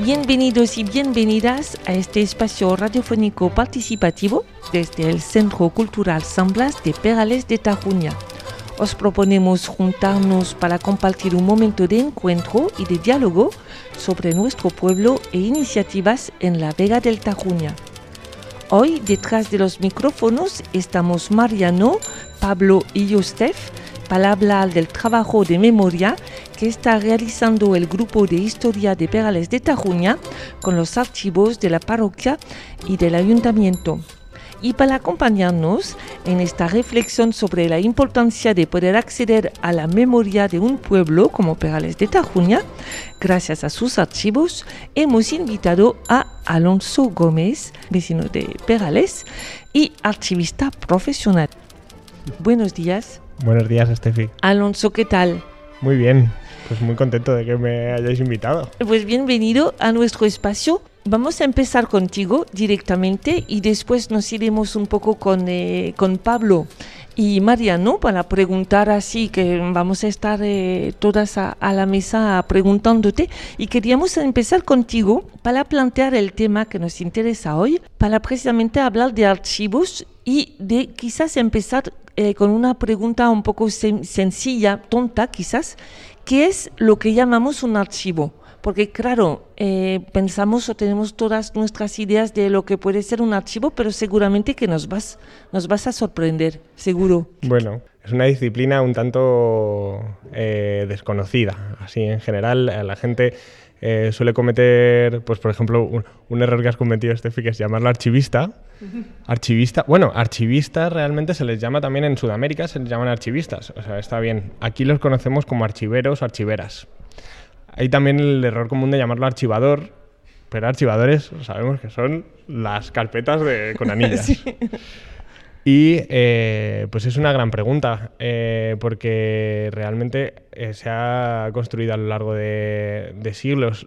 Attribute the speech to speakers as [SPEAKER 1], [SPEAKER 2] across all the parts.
[SPEAKER 1] Bienvenidos y bienvenidas a este espacio radiofónico participativo desde el Centro Cultural San Blas de Perales de Tajuña. Os proponemos juntarnos para compartir un momento de encuentro y de diálogo sobre nuestro pueblo e iniciativas en la Vega del Tajuña. Hoy, detrás de los micrófonos, estamos Mariano, Pablo y Yostef para hablar del trabajo de memoria que está realizando el Grupo de Historia de Perales de Tajuña con los archivos de la parroquia y del ayuntamiento. Y para acompañarnos en esta reflexión sobre la importancia de poder acceder a la memoria de un pueblo como Perales de Tajuña, gracias a sus archivos, hemos invitado a Alonso Gómez, vecino de Perales y archivista profesional. Buenos días.
[SPEAKER 2] Buenos días, Estefi.
[SPEAKER 1] Alonso, ¿qué tal?
[SPEAKER 2] Muy bien, pues muy contento de que me hayáis invitado.
[SPEAKER 1] Pues bienvenido a nuestro espacio. Vamos a empezar contigo directamente y después nos iremos un poco con Pablo y Mariano para preguntar, así que vamos a estar todas a la mesa preguntándote, y queríamos empezar contigo para plantear el tema que nos interesa hoy, para precisamente hablar de archivos y de quizás empezar con una pregunta un poco sencilla, tonta quizás. ¿Qué es lo que llamamos un archivo? Porque claro, pensamos o tenemos todas nuestras ideas de lo que puede ser un archivo, pero seguramente que nos vas a sorprender, seguro.
[SPEAKER 2] Bueno, es una disciplina un tanto desconocida. Así, en general, la gente suele cometer, pues por ejemplo, un error que has cometido, Estefi, que es llamarlo archivista. Archivista, bueno, archivistas realmente se les llama también en Sudamérica, se les llaman archivistas. O sea, está bien. Aquí los conocemos como archiveros o archiveras. Hay también el error común de llamarlo archivador, pero archivadores sabemos que son las carpetas con anillas. Sí. Y pues es una gran pregunta, porque realmente se ha construido a lo largo de siglos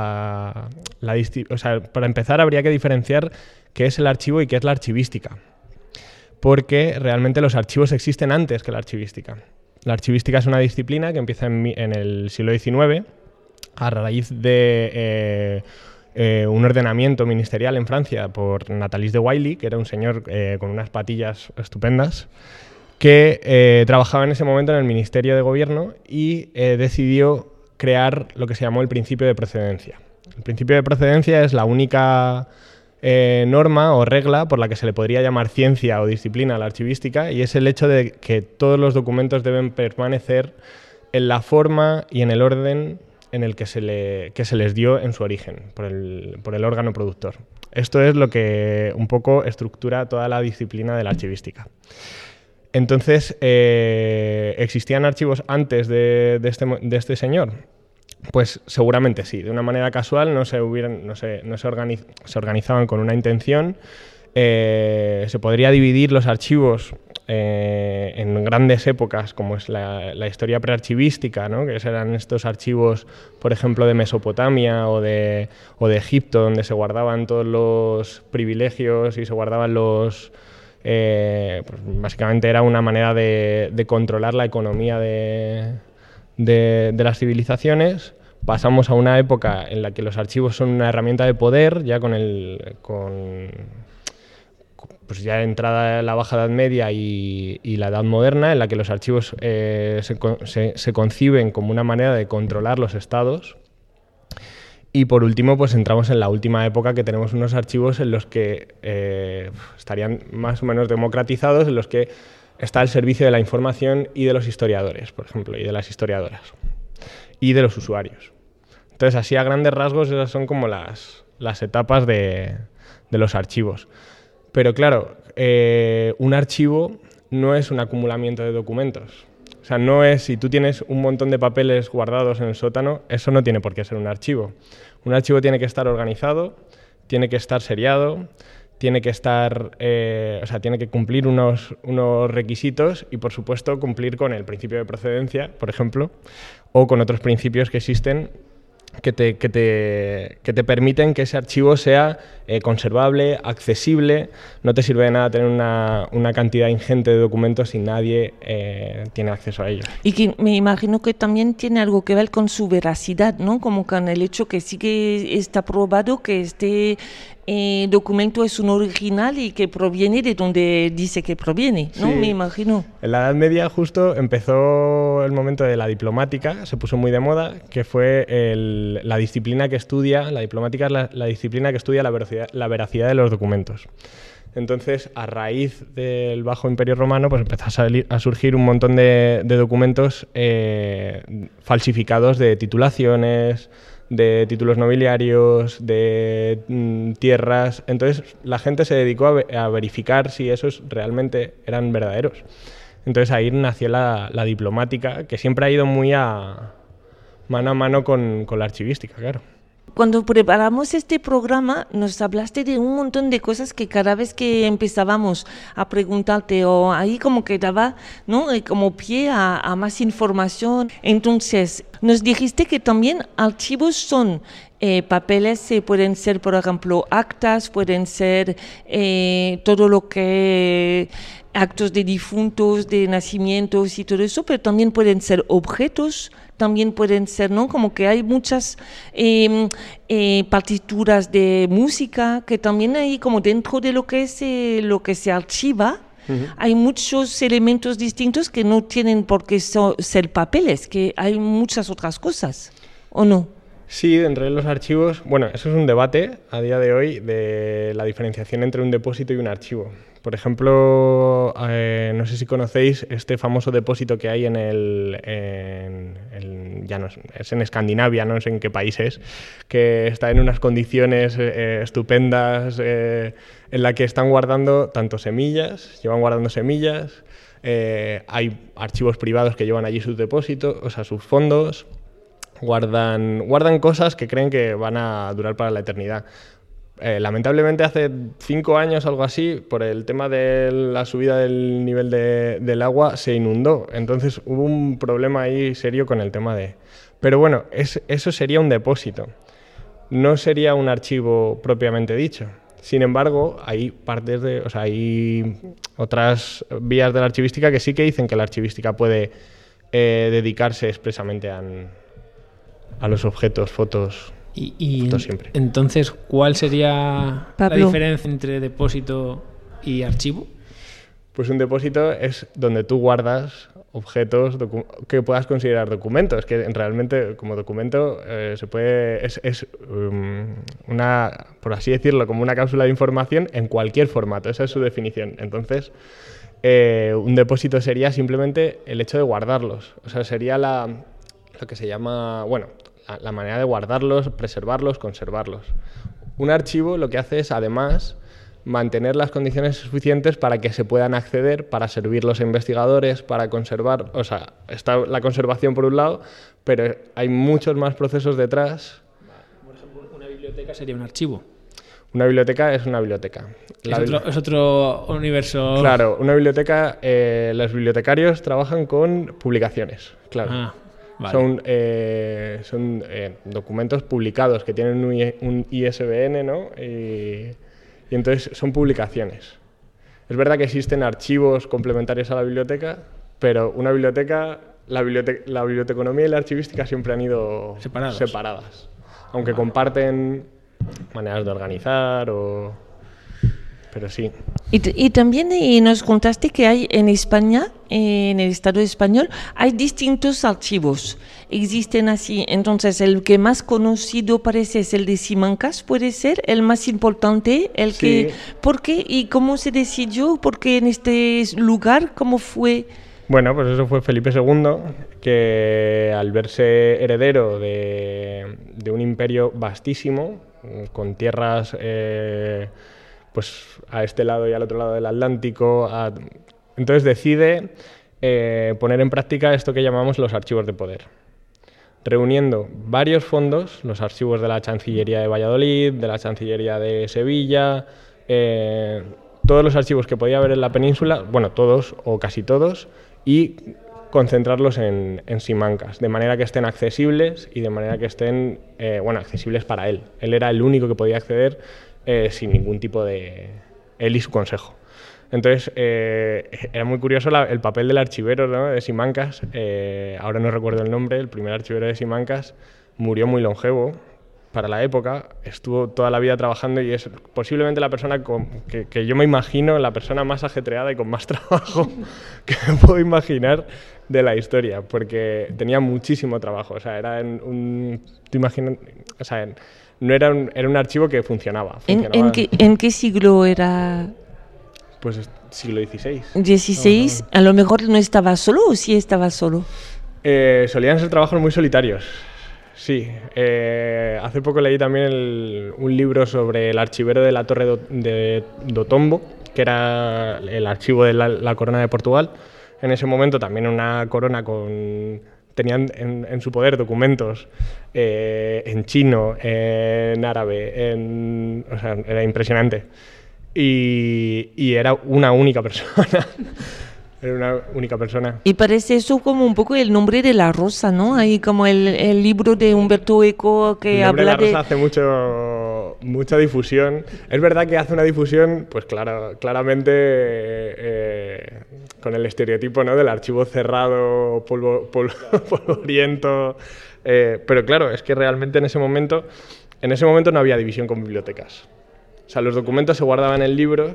[SPEAKER 2] o sea, para empezar habría que diferenciar qué es el archivo y qué es la archivística, porque realmente los archivos existen antes que la archivística. La archivística es una disciplina que empieza en el siglo XIX, a raíz de un ordenamiento ministerial en Francia por Nathalie de Wiley, que era un señor con unas patillas estupendas, que trabajaba en ese momento en el Ministerio de Gobierno y decidió crear lo que se llamó el principio de procedencia. El principio de procedencia es la única norma o regla por la que se le podría llamar ciencia o disciplina a la archivística, y es el hecho de que todos los documentos deben permanecer en la forma y en el orden en el que se les dio en su origen, por el órgano productor. Esto es lo que un poco estructura toda la disciplina de la archivística. Entonces, ¿existían archivos antes de este señor? Pues seguramente sí, de una manera casual, no se organizaban con una intención. Se podría dividir los archivos en grandes épocas, como es la historia prearchivística, ¿no? Que eran estos archivos, por ejemplo, de Mesopotamia o de Egipto, donde se guardaban todos los privilegios y se guardaban los... pues básicamente era una manera de controlar la economía de las civilizaciones. Pasamos a una época en la que los archivos son una herramienta de poder, ya pues ya entrada la Baja Edad Media y la Edad Moderna, en la que los archivos se conciben como una manera de controlar los estados. Y por último, pues entramos en la última época, que tenemos unos archivos en los que estarían más o menos democratizados, en los que está al servicio de la información y de los historiadores, por ejemplo, y de las historiadoras, y de los usuarios. Entonces, así a grandes rasgos, esas son como las etapas de los archivos. Pero claro, un archivo no es un acumulamiento de documentos. O sea, no es, si tú tienes un montón de papeles guardados en el sótano, eso no tiene por qué ser un archivo. Un archivo tiene que estar organizado, tiene que estar seriado, tiene que estar, tiene que cumplir unos requisitos y, por supuesto, cumplir con el principio de procedencia, por ejemplo, o con otros principios que existen que te permiten que ese archivo sea conservable, accesible. No te sirve de nada tener una cantidad ingente de documentos si nadie tiene acceso a ellos.
[SPEAKER 1] Y que me imagino que también tiene algo que ver con su veracidad, ¿no? Como con el hecho que sí que está probado que este documento es un original y que proviene de donde dice que proviene, ¿no?
[SPEAKER 2] Sí.
[SPEAKER 1] Me imagino.
[SPEAKER 2] En la Edad Media justo empezó el momento de la diplomática, se puso muy de moda, que fue la disciplina que estudia, la diplomática es la disciplina que estudia la veracidad de los documentos. Entonces, a raíz del Bajo Imperio Romano, pues empezó a surgir un montón de documentos falsificados de titulaciones, de títulos nobiliarios, de tierras. Entonces, la gente se dedicó a verificar si esos realmente eran verdaderos. Entonces, ahí nació la diplomática, que siempre ha ido muy mano a mano con la archivística, claro.
[SPEAKER 1] Cuando preparamos este programa nos hablaste de un montón de cosas que cada vez que empezábamos a preguntarte o ahí como que daba, ¿no? Como pie a más información. Entonces nos dijiste que también archivos son papeles, pueden ser por ejemplo actas, pueden ser todo lo que actos de difuntos, de nacimientos y todo eso, pero también pueden ser objetos, también pueden ser, ¿no? Como que hay muchas partituras de música que también hay como dentro de lo que se archiva. Hay muchos elementos distintos que no tienen por qué ser papeles, que hay muchas otras cosas, ¿o no?
[SPEAKER 2] Sí, dentro de los archivos, bueno, eso es un debate a día de hoy de la diferenciación entre un depósito y un archivo. Por ejemplo, no sé si conocéis este famoso depósito que hay ya no es en Escandinavia, no sé en qué país es, que está en unas condiciones estupendas, en la que están guardando tanto semillas, llevan guardando semillas, hay archivos privados que llevan allí sus depósitos, o sea, sus fondos, guardan cosas que creen que van a durar para la eternidad. Lamentablemente hace 5 años o algo así, por el tema de la subida del nivel del agua, se inundó. Entonces hubo un problema ahí serio con el tema de... Pero bueno, eso sería un depósito. No sería un archivo propiamente dicho. Sin embargo, hay hay otras vías de la archivística que sí que dicen que la archivística puede dedicarse expresamente a los objetos, fotos...
[SPEAKER 3] Y
[SPEAKER 2] siempre.
[SPEAKER 3] Entonces, ¿cuál sería
[SPEAKER 1] Pablo,
[SPEAKER 3] la diferencia entre depósito y archivo?
[SPEAKER 2] Pues un depósito es donde tú guardas objetos que puedas considerar documentos, que realmente como documento es una, por así decirlo, como una cápsula de información en cualquier formato. Esa es su definición. Entonces, un depósito sería simplemente el hecho de guardarlos. O sea, sería lo que se llama, bueno, la manera de guardarlos, preservarlos, conservarlos. Un archivo lo que hace es, además, mantener las condiciones suficientes para que se puedan acceder, para servir los investigadores, para conservar... O sea, está la conservación por un lado, pero hay muchos más procesos detrás.
[SPEAKER 3] Por ejemplo, una biblioteca sería un archivo.
[SPEAKER 2] Una biblioteca es una biblioteca.
[SPEAKER 3] Es otro universo.
[SPEAKER 2] Claro, una biblioteca, los bibliotecarios trabajan con publicaciones, claro.
[SPEAKER 3] Ah. Vale.
[SPEAKER 2] Son documentos publicados que tienen un ISBN, ¿no? Y entonces son publicaciones. Es verdad que existen archivos complementarios a la biblioteca, pero una biblioteca, la biblioteconomía y la archivística siempre han ido separadas. Aunque comparten maneras de organizar pero sí.
[SPEAKER 1] Y también nos contaste que hay en España, en el Estado español, hay distintos archivos. Existen así. Entonces, el que más conocido parece es el de Simancas, ¿puede ser? El más importante, el
[SPEAKER 2] sí.
[SPEAKER 1] que... ¿Por qué? ¿Y cómo se decidió? ¿Por qué en este lugar? ¿Cómo fue?
[SPEAKER 2] Pues eso fue Felipe II, que al verse heredero de un imperio vastísimo, con tierras... pues a este lado y al otro lado del Atlántico. Entonces decide poner en práctica esto que llamamos los archivos de poder, reuniendo varios fondos, los archivos de la Chancillería de Valladolid, de la Chancillería de Sevilla, todos los archivos que podía haber en la península, bueno, todos o casi todos, y concentrarlos en Simancas, de manera que estén accesibles y de manera que estén, accesibles para él. Él era el único que podía acceder sin ningún tipo de... él y su consejo. Entonces, era muy curioso el papel del archivero, ¿no?, de Simancas. Ahora no recuerdo el nombre, el primer archivero de Simancas murió muy longevo para la época, estuvo toda la vida trabajando y es posiblemente la persona que yo me imagino, la persona más ajetreada y con más trabajo que me puedo imaginar de la historia, porque tenía muchísimo trabajo. O sea, era te imaginas, o sea, no era era un archivo que funcionaba.
[SPEAKER 1] ¿En qué siglo era?
[SPEAKER 2] Pues siglo XVI.
[SPEAKER 1] ¿XVI? A lo mejor no estaba solo, ¿o sí estaba solo?
[SPEAKER 2] Solían ser trabajos muy solitarios. Sí, hace poco leí también un libro sobre el archivero de la Torre de Tombo, que era el archivo de la Corona de Portugal. En ese momento también una corona tenían en su poder documentos en chino, en árabe, o sea, era impresionante. Y era una única persona. Era una única persona.
[SPEAKER 1] Y parece eso como un poco el nombre de la rosa, ¿no? Ahí como el libro de Humberto Eco que habla de...
[SPEAKER 2] El nombre de la rosa hace mucha difusión. Es verdad que hace una difusión, pues claramente con el estereotipo, ¿no?, del archivo cerrado, polvoriento. Pero claro, es que realmente en ese momento no había división con bibliotecas. O sea, los documentos se guardaban en libros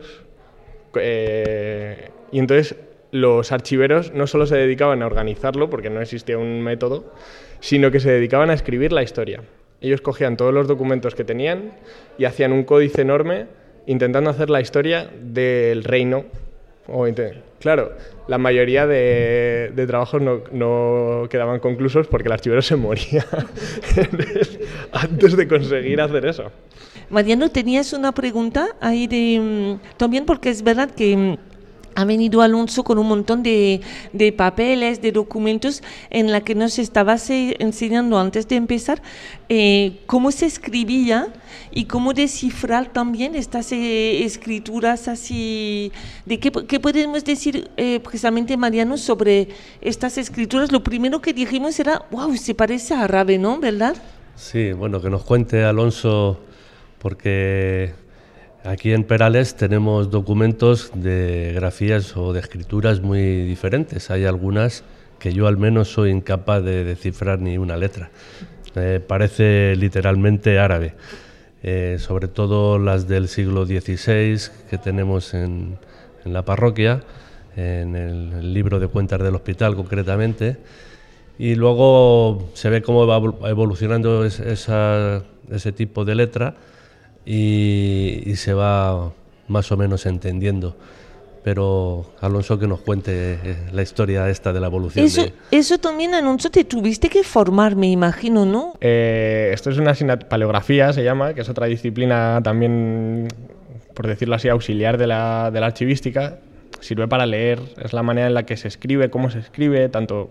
[SPEAKER 2] y entonces los archiveros no solo se dedicaban a organizarlo, porque no existía un método, sino que se dedicaban a escribir la historia. Ellos cogían todos los documentos que tenían y hacían un códice enorme intentando hacer la historia del reino. Claro, la mayoría de trabajos no quedaban conclusos porque el archivero se moría antes de conseguir hacer eso.
[SPEAKER 1] Mariano, tenías una pregunta ahí también, porque es verdad que ha venido Alonso con un montón de papeles, de documentos en la que nos estabas enseñando antes de empezar cómo se escribía y cómo descifrar también estas escrituras así. ¿Qué podemos decir precisamente, Mariano, sobre estas escrituras? Lo primero que dijimos era, wow, se parece a árabe, ¿no? ¿Verdad?
[SPEAKER 4] Sí, bueno, que nos cuente Alonso, porque aquí en Perales tenemos documentos de grafías o de escrituras muy diferentes. Hay algunas que yo al menos soy incapaz de descifrar ni una letra. Parece literalmente árabe. Sobre todo las del siglo XVI que tenemos en la parroquia, en el libro de cuentas del hospital concretamente. Y luego se ve cómo va evolucionando ese tipo de letra y se va más o menos entendiendo. Pero Alonso, que nos cuente la historia esta de la evolución.
[SPEAKER 1] Eso también, Alonso, te tuviste que formar, me imagino, ¿no?
[SPEAKER 2] Esto es una paleografía, se llama, que es otra disciplina también, por decirlo así, auxiliar de la archivística. Sirve para leer, es la manera en la que se escribe, cómo se escribe, tanto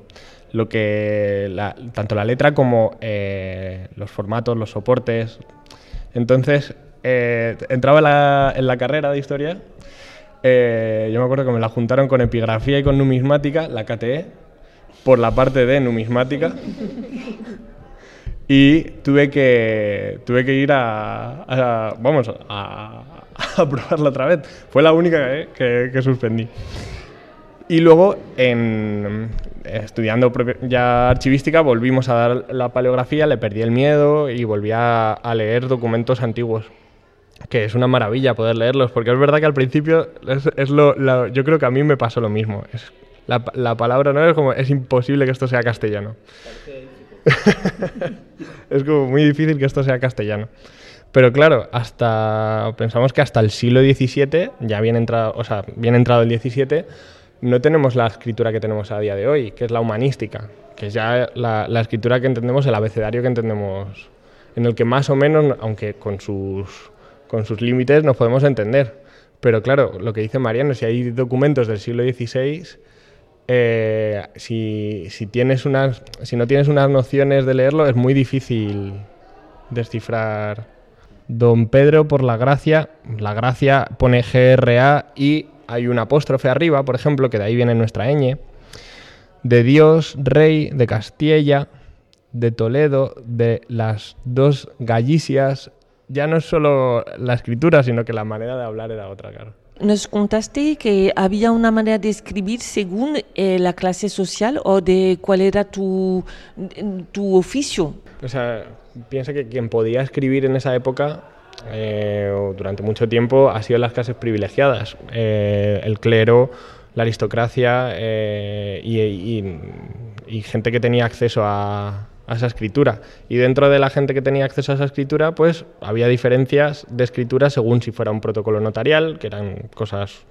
[SPEAKER 2] la letra como los formatos, los soportes. Entonces, entraba en la carrera de historia. Yo me acuerdo que me la juntaron con epigrafía y con numismática, la cateé por la parte de numismática y tuve que ir a probarla otra vez. Fue la única que suspendí. Y luego, estudiando ya archivística, volvimos a dar la paleografía, le perdí el miedo y volví a leer documentos antiguos, que es una maravilla poder leerlos, porque es verdad que al principio yo creo que a mí me pasó lo mismo. La palabra no es imposible que esto sea castellano. Es como muy difícil que esto sea castellano. Pero claro, pensamos que hasta el siglo XVII, ya bien entrado el XVII, no tenemos la escritura que tenemos a día de hoy, que es la humanística, que es ya la escritura que entendemos, el abecedario que entendemos, en el que más o menos, aunque con sus límites, nos podemos entender. Pero claro, lo que dice Mariano, si hay documentos del siglo XVI, si no tienes unas nociones de leerlo, es muy difícil descifrar. Don Pedro, por la gracia pone GRA y hay un apóstrofe arriba, por ejemplo, que de ahí viene nuestra ñ. de Dios, rey de Castilla, de Toledo, de las dos Gallicias. Ya no es solo la escritura, sino que la manera de hablar era otra, claro.
[SPEAKER 1] Nos contaste que había una manera de escribir según la clase social o de cuál era tu oficio.
[SPEAKER 2] O sea, piensa que quien podía escribir en esa época, o durante mucho tiempo, ha sido las clases privilegiadas. El clero, la aristocracia y gente que tenía acceso a esa escritura. Y dentro de la gente que tenía acceso a esa escritura, pues había diferencias de escritura según si fuera un protocolo notarial, que eran cosas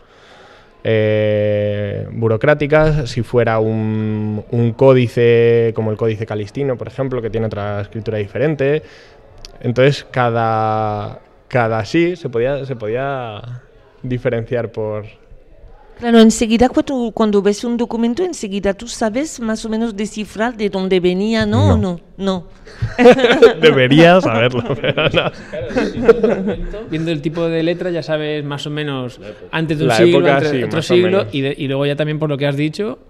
[SPEAKER 2] burocráticas, si fuera un códice como el Códice Calistino, por ejemplo, que tiene otra escritura diferente. Entonces cada sí se podía diferenciar por...
[SPEAKER 1] Claro, enseguida cuando ves un documento, enseguida tú sabes más o menos descifrar de dónde venía, ¿no? No.
[SPEAKER 2] Deberías saberlo, pero no.
[SPEAKER 3] Viendo el tipo de letra ya sabes más o menos antes de un
[SPEAKER 2] la
[SPEAKER 3] siglo,
[SPEAKER 2] época,
[SPEAKER 3] antes de
[SPEAKER 2] sí,
[SPEAKER 3] otro
[SPEAKER 2] más o
[SPEAKER 3] siglo,
[SPEAKER 2] menos.
[SPEAKER 3] y luego ya también por lo que has dicho,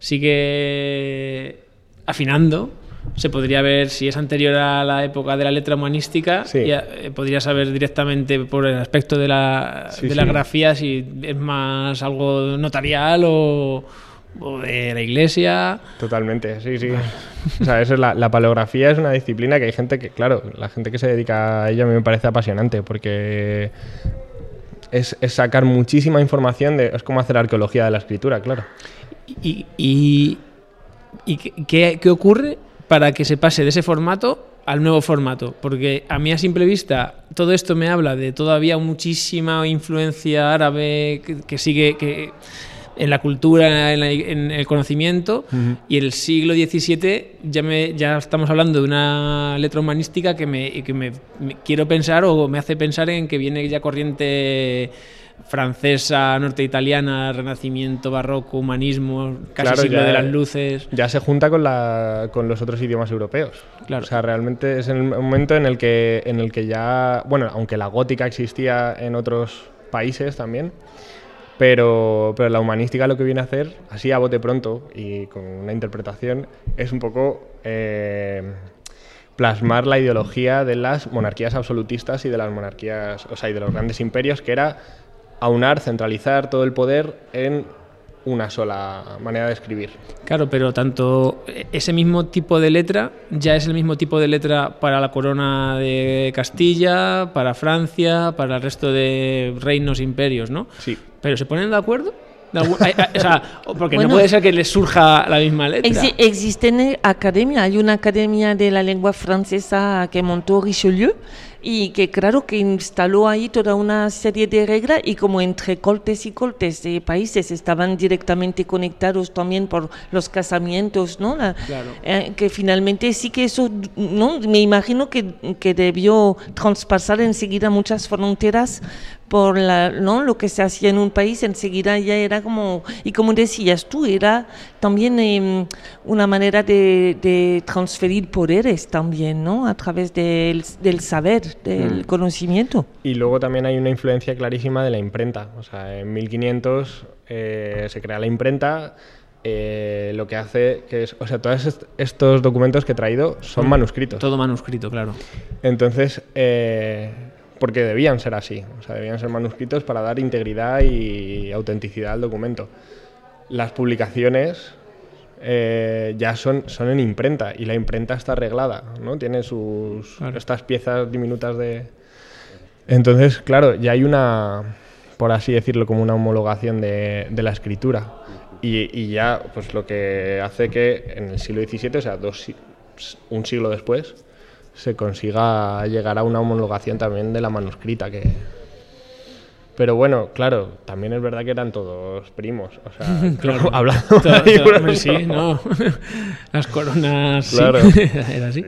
[SPEAKER 3] sigue afinando. Se podría ver si es anterior a la época de la letra humanística,
[SPEAKER 2] Sí.
[SPEAKER 3] ya, podría saber directamente por el aspecto de la grafía si es más algo notarial o de la iglesia.
[SPEAKER 2] Totalmente, sí. O sea, eso es la paleografía es una disciplina que hay gente que, claro, la gente que se dedica a ello a mí me parece apasionante porque es sacar muchísima información, es como hacer arqueología de la escritura, claro.
[SPEAKER 3] ¿Y qué ocurre para que se pase de ese formato al nuevo formato? Porque a mí a simple vista todo esto me habla de todavía muchísima influencia árabe que sigue en la cultura, en el conocimiento, y el siglo XVII ya estamos hablando de una letra humanística que me quiero pensar o me hace pensar en que viene ya corriente francesa, norteitaliana, renacimiento, barroco, humanismo, casi
[SPEAKER 2] Claro,
[SPEAKER 3] siglo
[SPEAKER 2] ya,
[SPEAKER 3] de las luces.
[SPEAKER 2] Ya se junta con los otros idiomas europeos.
[SPEAKER 3] Claro.
[SPEAKER 2] O sea, realmente es el momento en el que ya, bueno, aunque la gótica existía en otros países también, pero la humanística lo que viene a hacer, así a bote pronto y con una interpretación, es un poco plasmar la ideología de las monarquías absolutistas y de las monarquías, o sea, y de los grandes imperios, que era aunar, centralizar todo el poder en una sola manera de escribir.
[SPEAKER 3] Claro, pero tanto ese mismo tipo de letra ya es el mismo tipo de letra para la corona de Castilla, para Francia, para el resto de reinos, imperios, ¿no?
[SPEAKER 2] Sí.
[SPEAKER 3] ¿Pero se ponen de acuerdo? O sea, porque bueno, no puede ser que les surja la misma letra.
[SPEAKER 1] Existe academia, hay una academia de la lengua francesa que montó Richelieu y que claro que instaló ahí toda una serie de reglas y como entre cortes y cortes de países estaban directamente conectados también por los casamientos, ¿no?
[SPEAKER 3] Claro.
[SPEAKER 1] Que finalmente sí que eso, ¿no? Me imagino que debió traspasar enseguida muchas fronteras por ¿no? Lo que se hacía en un país, enseguida ya era como, y como decías tú, era también una manera de transferir poderes también, ¿no? A través del saber, del conocimiento.
[SPEAKER 2] Y luego también hay una influencia clarísima de la imprenta. O sea, en 1500 se crea la imprenta, lo que hace que es, o sea, todos estos documentos que he traído son manuscritos.
[SPEAKER 3] Todo manuscrito, claro.
[SPEAKER 2] Entonces, porque debían ser así, o sea, debían ser manuscritos para dar integridad y autenticidad al documento. Las publicaciones ya son en imprenta y la imprenta está arreglada, ¿no? Tiene estas piezas diminutas de... Entonces, claro, ya hay una, por así decirlo, como una homologación de la escritura y ya pues lo que hace que en el siglo XVII, o sea, un siglo después, se consiga llegar a una homologación también de la manuscrita que... Pero bueno, claro, también es verdad que eran todos primos, o sea,
[SPEAKER 3] claro,
[SPEAKER 2] hablando
[SPEAKER 3] sí, no, las coronas,
[SPEAKER 2] claro.
[SPEAKER 3] Sí, era así.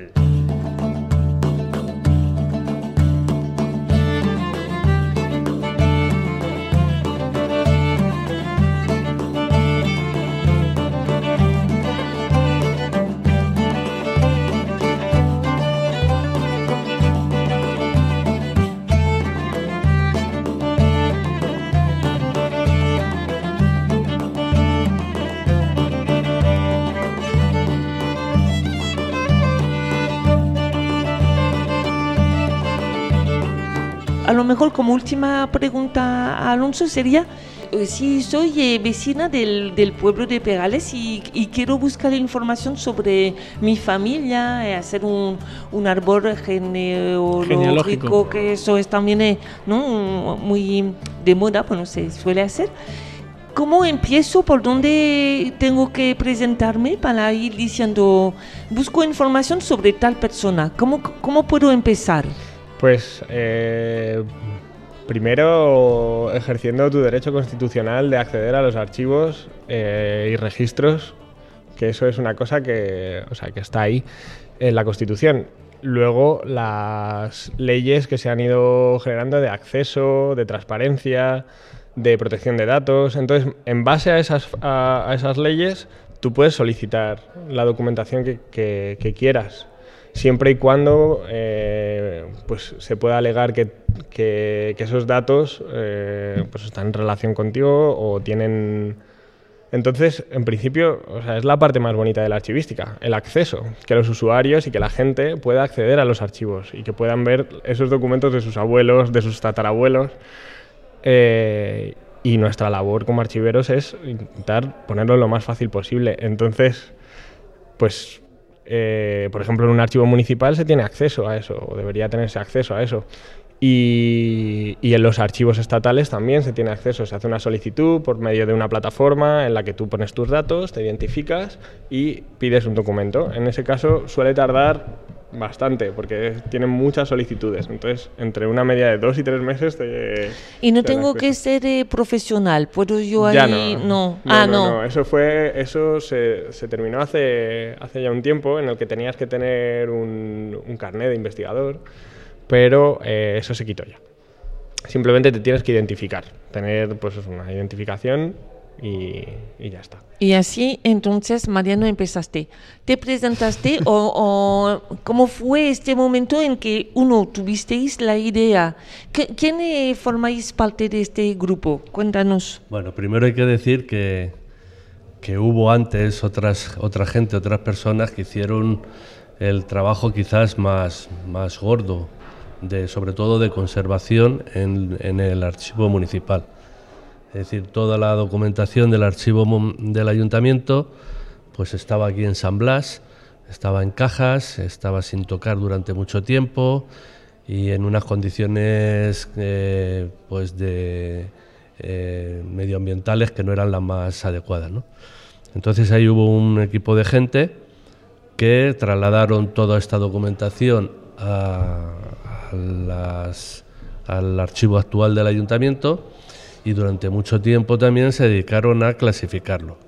[SPEAKER 1] a lo mejor como última pregunta a Alonso sería, si soy vecina del pueblo de Perales y quiero buscar información sobre mi familia, hacer un árbol genealógico, que eso es también ¿no? muy de moda, bueno, se suele hacer. ¿Cómo empiezo? ¿Por dónde tengo que presentarme para ir diciendo, busco información sobre tal persona? ¿Cómo puedo empezar?
[SPEAKER 2] Pues primero ejerciendo tu derecho constitucional de acceder a los archivos y registros, que eso es una cosa que está ahí en la Constitución. Luego las leyes que se han ido generando de acceso, de transparencia, de protección de datos. Entonces, en base a esas leyes, tú puedes solicitar la documentación que quieras, siempre y cuando pues se pueda alegar que esos datos pues están en relación contigo o tienen... Entonces, en principio, es la parte más bonita de la archivística, el acceso, que los usuarios y que la gente pueda acceder a los archivos y que puedan ver esos documentos de sus abuelos, de sus tatarabuelos. Y nuestra labor como archiveros es intentar ponerlo lo más fácil posible. Entonces, pues, por ejemplo, en un archivo municipal se tiene acceso a eso, o debería tenerse acceso a eso. Y en los archivos estatales también se tiene acceso. Se hace una solicitud por medio de una plataforma en la que tú pones tus datos, te identificas y pides un documento. En ese caso suele tardar bastante, porque tienen muchas solicitudes. Entonces, entre una media de 2 y 3 meses
[SPEAKER 1] Y no tengo que ser profesional, ¿puedo yo
[SPEAKER 2] ya
[SPEAKER 1] ahí?
[SPEAKER 2] No. Eso se terminó hace ya un tiempo, en el que tenías que tener un carnet de investigador, pero eso se quitó ya. Simplemente te tienes que identificar, tener pues una identificación y ya está.
[SPEAKER 1] Y así, entonces, Mariano, empezaste. ¿Te presentaste o cómo fue este momento en que, tuvisteis la idea? ¿Quién formáis parte de este grupo? Cuéntanos.
[SPEAKER 4] Bueno, primero hay que decir que hubo antes otra gente, otras personas que hicieron el trabajo quizás más gordo, sobre todo de conservación en el archivo municipal. Es decir, toda la documentación del archivo del ayuntamiento pues estaba aquí en San Blas, estaba en cajas, estaba sin tocar durante mucho tiempo y en unas condiciones pues de medioambientales que no eran las más adecuadas, ¿no? Entonces ahí hubo un equipo de gente que trasladaron toda esta documentación al archivo actual del ayuntamiento y durante mucho tiempo también se dedicaron a clasificarlo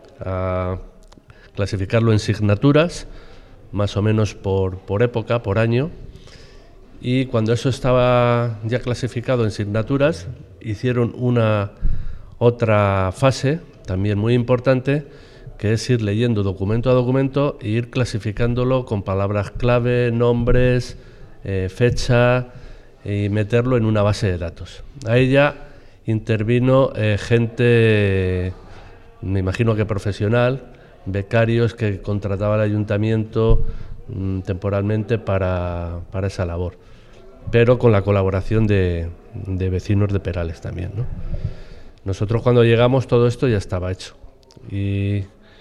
[SPEAKER 4] en signaturas, más o menos por época, por año, y cuando eso estaba ya clasificado en signaturas, hicieron otra fase, también muy importante, que es ir leyendo documento a documento e ir clasificándolo con palabras clave, nombres, fecha, y meterlo en una base de datos. Ahí ya intervino gente, me imagino que profesional, becarios que contrataba el ayuntamiento temporalmente para esa labor, pero con la colaboración de vecinos de Perales también, ¿no? Nosotros cuando llegamos todo esto ya estaba hecho y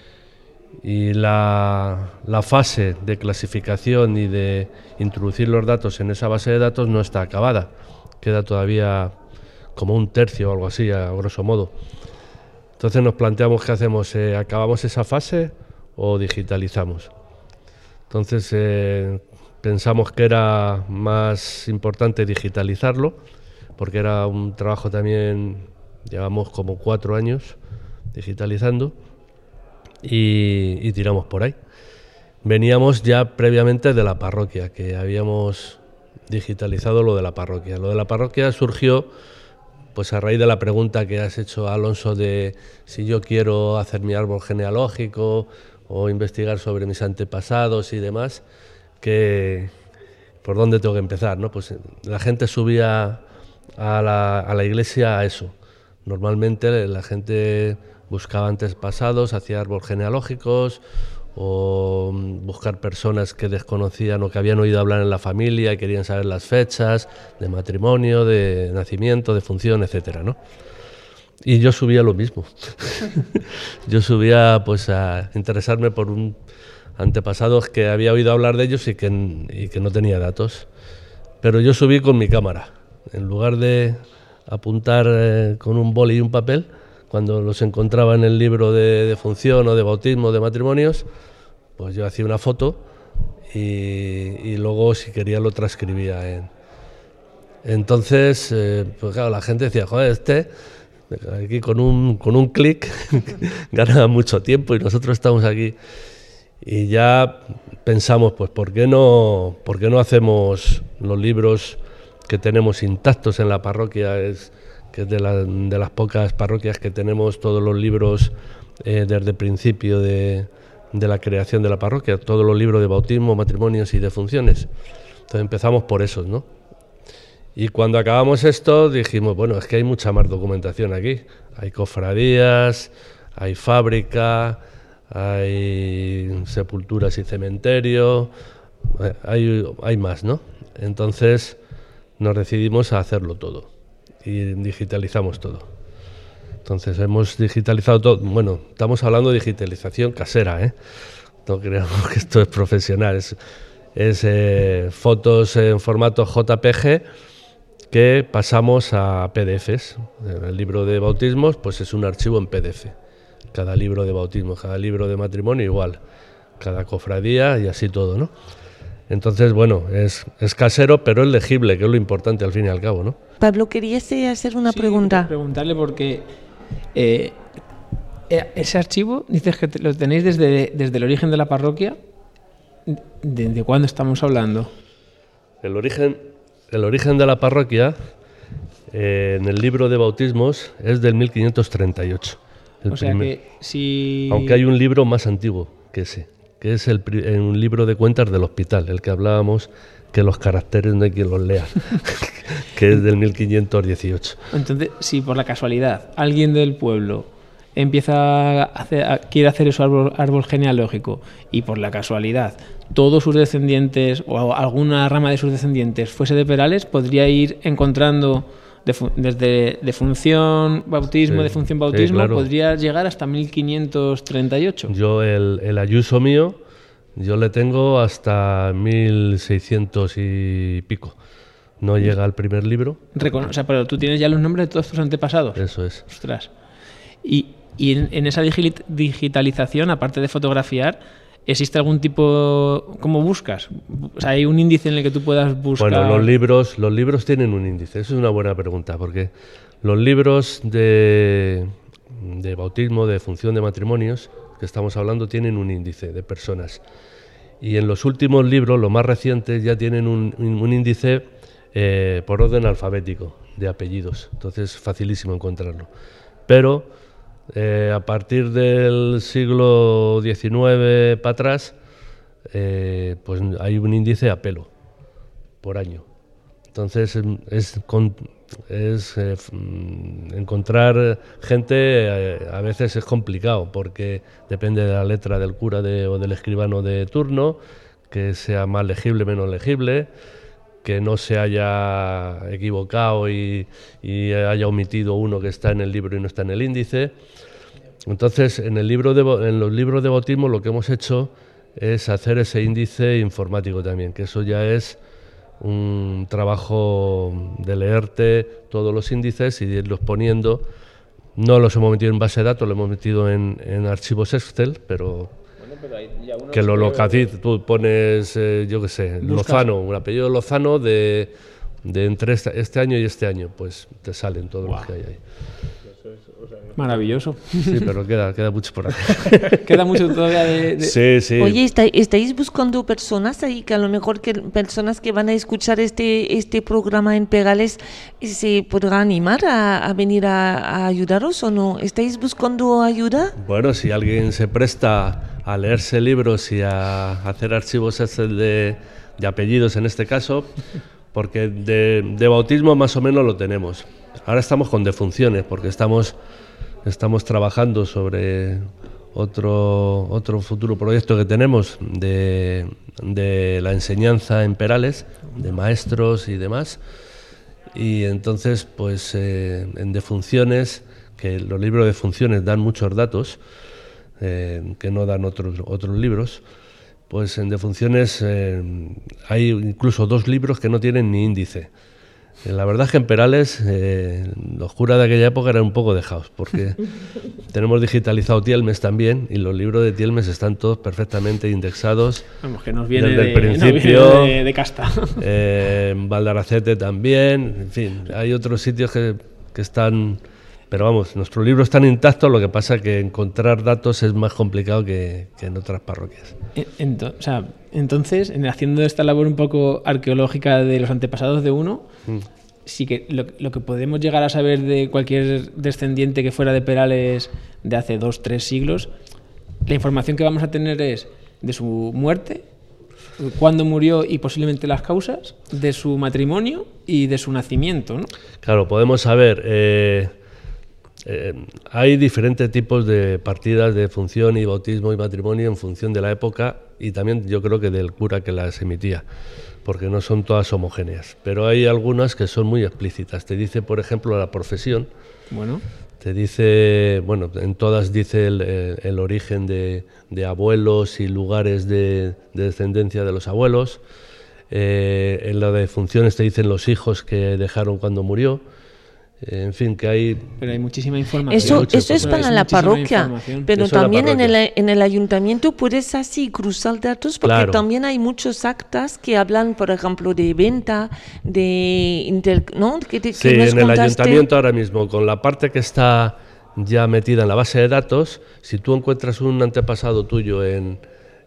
[SPEAKER 4] la fase de clasificación y de introducir los datos en esa base de datos no está acabada, queda todavía como un tercio o algo así, a grosso modo. Entonces nos planteamos qué hacemos, ¿acabamos esa fase o digitalizamos? Entonces pensamos que era más importante digitalizarlo, porque era un trabajo también, llevamos como 4 años digitalizando y tiramos por ahí. Veníamos ya previamente de la parroquia, que habíamos digitalizado lo de la parroquia. Lo de la parroquia surgió pues a raíz de la pregunta que has hecho, Alonso, de si yo quiero hacer mi árbol genealógico o investigar sobre mis antepasados y demás, ¿por dónde tengo que empezar, ¿no? Pues la gente subía a la iglesia a eso. Normalmente la gente buscaba antepasados, hacía árboles genealógicos o buscar personas que desconocían o que habían oído hablar en la familia y querían saber las fechas de matrimonio, de nacimiento, de función, etcétera, ¿no? Y yo subía lo mismo. Yo subía pues a interesarme por antepasados que había oído hablar de ellos y que no tenía datos. Pero yo subí con mi cámara. En lugar de apuntar con un boli y un papel, cuando los encontraba en el libro de función o de bautismo, de matrimonios, pues yo hacía una foto y luego, si quería, lo transcribía. Entonces, pues claro, la gente decía, joder, aquí con un clic gana mucho tiempo y nosotros estamos aquí. Y ya pensamos, pues, ¿por qué no hacemos los libros que tenemos intactos en la parroquia? Que es de las pocas parroquias que tenemos todos los libros desde el principio de la creación de la parroquia, todos los libros de bautismo, matrimonios y defunciones. Entonces empezamos por esos, ¿no? Y cuando acabamos esto dijimos, bueno, es que hay mucha más documentación aquí. Hay cofradías, hay fábrica, hay sepulturas y cementerio, hay más, ¿no? Entonces nos decidimos a hacerlo todo y digitalizamos todo. Entonces hemos digitalizado todo. Bueno, estamos hablando de digitalización casera, ¿eh? No creamos que esto es profesional, es fotos en formato JPG que pasamos a PDFs. El libro de bautismos pues es un archivo en PDF. Cada libro de bautismo, cada libro de matrimonio igual, cada cofradía y así todo, ¿no? Entonces, bueno, es casero, pero es legible, que es lo importante al fin y al cabo, ¿no?
[SPEAKER 1] Pablo, querías hacer una pregunta.
[SPEAKER 3] Preguntarle porque ese archivo, dices que lo tenéis desde el origen de la parroquia. ¿De cuándo estamos hablando?
[SPEAKER 4] El origen de la parroquia en el libro de bautismos es del 1538.
[SPEAKER 3] O sea que si...
[SPEAKER 4] Aunque hay un libro más antiguo que ese, que es un libro de cuentas del hospital, el que hablábamos, que los caracteres no hay quien los lea, que es del 1518.
[SPEAKER 3] Entonces, si por la casualidad alguien del pueblo quiere hacer su árbol genealógico y por la casualidad todos sus descendientes o alguna rama de sus descendientes fuese de Perales, podría ir encontrando desde defunción, bautismo,
[SPEAKER 4] sí,
[SPEAKER 3] defunción, bautismo, sí,
[SPEAKER 4] claro.
[SPEAKER 3] Podría llegar hasta 1538.
[SPEAKER 4] Yo el Ayuso mío, yo le tengo hasta 1600 y pico. No llega al primer libro.
[SPEAKER 3] O sea, pero tú tienes ya los nombres de todos tus antepasados.
[SPEAKER 4] Eso es.
[SPEAKER 3] Ostras. Y en esa digitalización, aparte de fotografiar, ¿existe algún tipo... ¿Cómo buscas? O sea, ¿hay un índice en el que tú puedas buscar...?
[SPEAKER 4] Bueno, los libros tienen un índice. Eso es una buena pregunta, porque los libros de bautismo, de función de matrimonios, que estamos hablando, tienen un índice de personas. Y en los últimos libros, los más recientes, ya tienen un índice por orden alfabético de apellidos. Entonces es facilísimo encontrarlo. Pero a partir del siglo XIX para atrás, pues hay un índice a pelo por año. Entonces encontrar gente a veces es complicado, porque depende de la letra del cura o del escribano de turno, que sea más legible, menos legible, que no se haya equivocado y haya omitido uno que está en el libro y no está en el índice. Entonces, en los libros de bautismo lo que hemos hecho es hacer ese índice informático también, que eso ya es un trabajo de leerte todos los índices y de irlos poniendo. No los hemos metido en base de datos, lo hemos metido en archivos Excel, pero que lo localices, tú pones, yo qué sé, Lozano, un apellido Lozano de entre este año y este año, pues te salen todos los que hay ahí.
[SPEAKER 3] Maravilloso.
[SPEAKER 4] Sí, pero queda mucho por hacer.
[SPEAKER 3] Queda mucho todavía
[SPEAKER 4] Sí.
[SPEAKER 1] Oye, ¿estáis buscando personas ahí, que a lo mejor personas que van a escuchar este programa en Perales se podrán animar a venir a ayudaros o no? ¿Estáis buscando ayuda?
[SPEAKER 4] Bueno, si alguien se presta a leerse libros y a hacer archivos Excel de apellidos en este caso, porque de bautismo más o menos lo tenemos. Ahora estamos con defunciones, porque estamos trabajando sobre otro futuro proyecto que tenemos de la enseñanza en Perales, de maestros y demás. Y entonces, pues en defunciones, que los libros de funciones dan muchos datos que no dan otros libros, pues en defunciones hay incluso 2 libros que no tienen ni índice. La verdad es que en Perales los curas de aquella época eran un poco dejados, porque tenemos digitalizado Tielmes también, y los libros de Tielmes están todos perfectamente indexados.
[SPEAKER 3] Vamos, que nos viene
[SPEAKER 4] desde el principio,
[SPEAKER 3] nos viene de casta.
[SPEAKER 4] En Valdaracete también, en fin, hay otros sitios que están... Pero vamos, nuestros libros están intactos, lo que pasa es que encontrar datos es más complicado que en otras parroquias.
[SPEAKER 3] Entonces, haciendo esta labor un poco arqueológica de los antepasados de uno, sí que lo que podemos llegar a saber de cualquier descendiente que fuera de Perales de hace 2-3 siglos, la información que vamos a tener es de su muerte, cuándo murió y posiblemente las causas, de su matrimonio y de su nacimiento, ¿no?
[SPEAKER 4] Claro, podemos saber... hay diferentes tipos de partidas de función y bautismo y matrimonio en función de la época y también yo creo que del cura que las emitía, porque no son todas homogéneas, pero hay algunas que son muy explícitas. Te dice, por ejemplo, la profesión.
[SPEAKER 3] Bueno.
[SPEAKER 4] Te dice, bueno, en todas dice el origen de abuelos y lugares de descendencia de los abuelos. En la de funciones te dicen los hijos que dejaron cuando murió. En fin, que hay...
[SPEAKER 3] Pero hay muchísima información.
[SPEAKER 1] Eso es para la parroquia, pero eso también en el ayuntamiento puedes así cruzar datos, porque claro, también hay muchos actas que hablan, por ejemplo, de venta, ¿no?
[SPEAKER 4] Sí, en el ayuntamiento ahora mismo, con la parte que está ya metida en la base de datos, si tú encuentras un antepasado tuyo en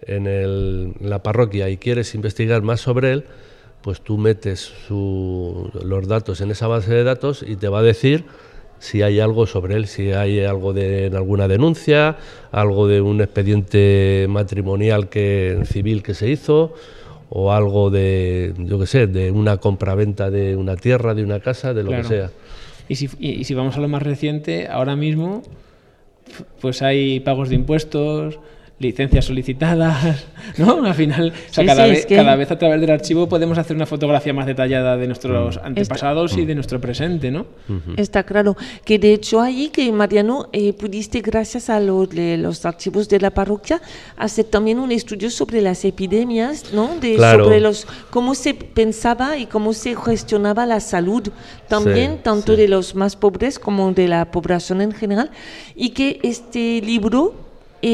[SPEAKER 4] la parroquia y quieres investigar más sobre él, pues tú metes los datos en esa base de datos y te va a decir si hay algo sobre él, si hay algo de alguna denuncia, algo de un expediente matrimonial civil que se hizo, o algo de, yo qué sé, de una compraventa de una tierra, de una casa, de lo que sea.
[SPEAKER 3] Y si vamos a lo más reciente, ahora mismo pues hay pagos de impuestos, licencias solicitadas, ¿no? Al final, cada vez a través del archivo podemos hacer una fotografía más detallada de nuestros antepasados y de nuestro presente, ¿no?
[SPEAKER 1] Está claro. Que de hecho ahí, que Mariano, pudiste, gracias a los archivos de la parroquia, hacer también un estudio sobre las epidemias, ¿no?
[SPEAKER 4] Claro.
[SPEAKER 1] Sobre cómo se pensaba y cómo se gestionaba la salud también, tanto de los más pobres como de la población en general, y que este libro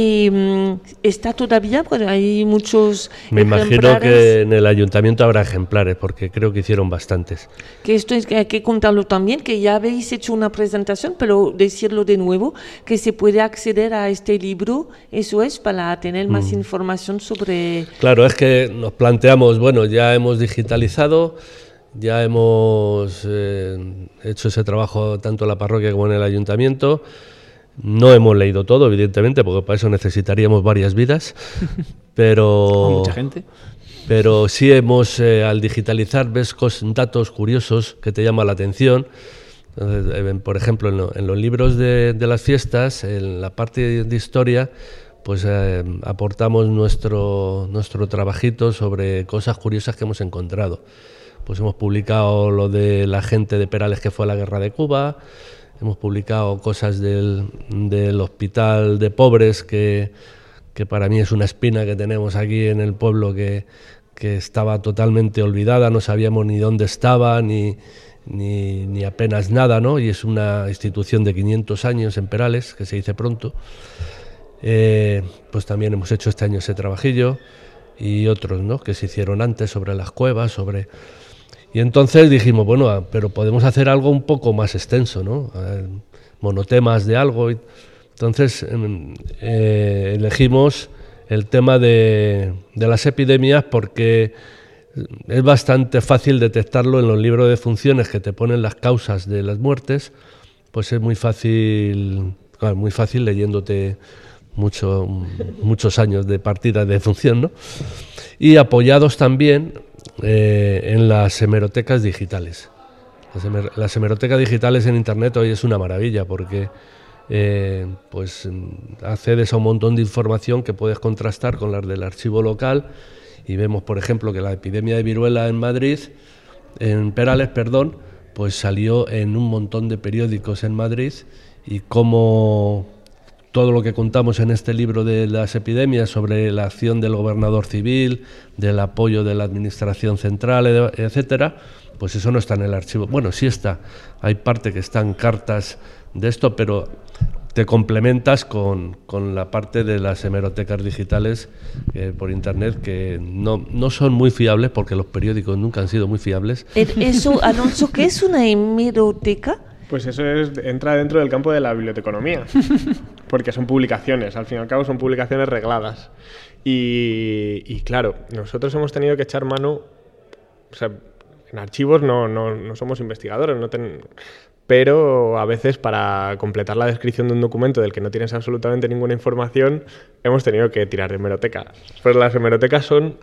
[SPEAKER 1] está todavía, porque hay muchos
[SPEAKER 4] Me imagino que en el ayuntamiento habrá ejemplares, porque creo que hicieron bastantes.
[SPEAKER 1] Que esto es que hay que contarlo también, que ya habéis hecho una presentación, pero decirlo de nuevo, que se puede acceder a este libro, eso es, para tener más información sobre...
[SPEAKER 4] Claro, es que nos planteamos, bueno, ya hemos digitalizado, ya hemos hecho ese trabajo tanto en la parroquia como en el ayuntamiento. No hemos leído todo, evidentemente, porque para eso necesitaríamos varias vidas, pero...
[SPEAKER 3] Con mucha gente.
[SPEAKER 4] Pero sí hemos, al digitalizar, ves datos curiosos que te llaman la atención. Entonces, por ejemplo, en los libros de las fiestas, en la parte de historia, pues aportamos nuestro trabajito sobre cosas curiosas que hemos encontrado. Pues hemos publicado lo de la gente de Perales que fue a la guerra de Cuba. Hemos publicado cosas del hospital de pobres, que para mí es una espina que tenemos aquí en el pueblo, que estaba totalmente olvidada, no sabíamos ni dónde estaba, ni apenas nada, ¿no? Y es una institución de 500 años en Perales, que se dice pronto. Pues también hemos hecho este año ese trabajillo, y otros, ¿no?, que se hicieron antes sobre las cuevas, Y entonces dijimos, bueno, pero podemos hacer algo un poco más extenso, ¿no? Monotemas de algo. Entonces elegimos el tema de las epidemias, porque es bastante fácil detectarlo en los libros de funciones que te ponen las causas de las muertes. Pues es muy fácil leyéndote muchos años de partida de función, ¿no? Y apoyados también en las hemerotecas digitales. Las hemerotecas digitales en Internet hoy es una maravilla, porque pues accedes a un montón de información que puedes contrastar con las del archivo local, y vemos, por ejemplo, que la epidemia de viruela en Perales, pues salió en un montón de periódicos en Madrid, y cómo todo lo que contamos en este libro de las epidemias sobre la acción del gobernador civil, del apoyo de la administración central, etcétera, pues eso no está en el archivo. Bueno, sí está, hay parte que está en cartas de esto, pero te complementas con la parte de las hemerotecas digitales por internet, que no son muy fiables, porque los periódicos nunca han sido muy fiables.
[SPEAKER 1] Eso, Alonso, ¿qué es una hemeroteca?
[SPEAKER 2] Pues eso entra dentro del campo de la biblioteconomía, porque son publicaciones, al fin y al cabo son publicaciones regladas. Y claro, nosotros hemos tenido que echar mano, o sea, en archivos no somos investigadores, pero a veces para completar la descripción de un documento del que no tienes absolutamente ninguna información, hemos tenido que tirar de hemeroteca. Pues las hemerotecas son,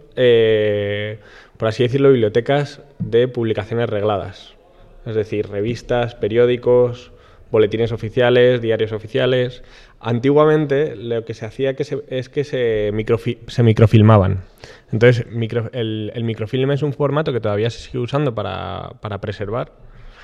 [SPEAKER 2] por así decirlo, bibliotecas de publicaciones regladas. Es decir, revistas, periódicos, boletines oficiales, diarios oficiales. Antiguamente lo que se hacía es que se microfilmaban. Entonces, el microfilm es un formato que todavía se sigue usando para preservar.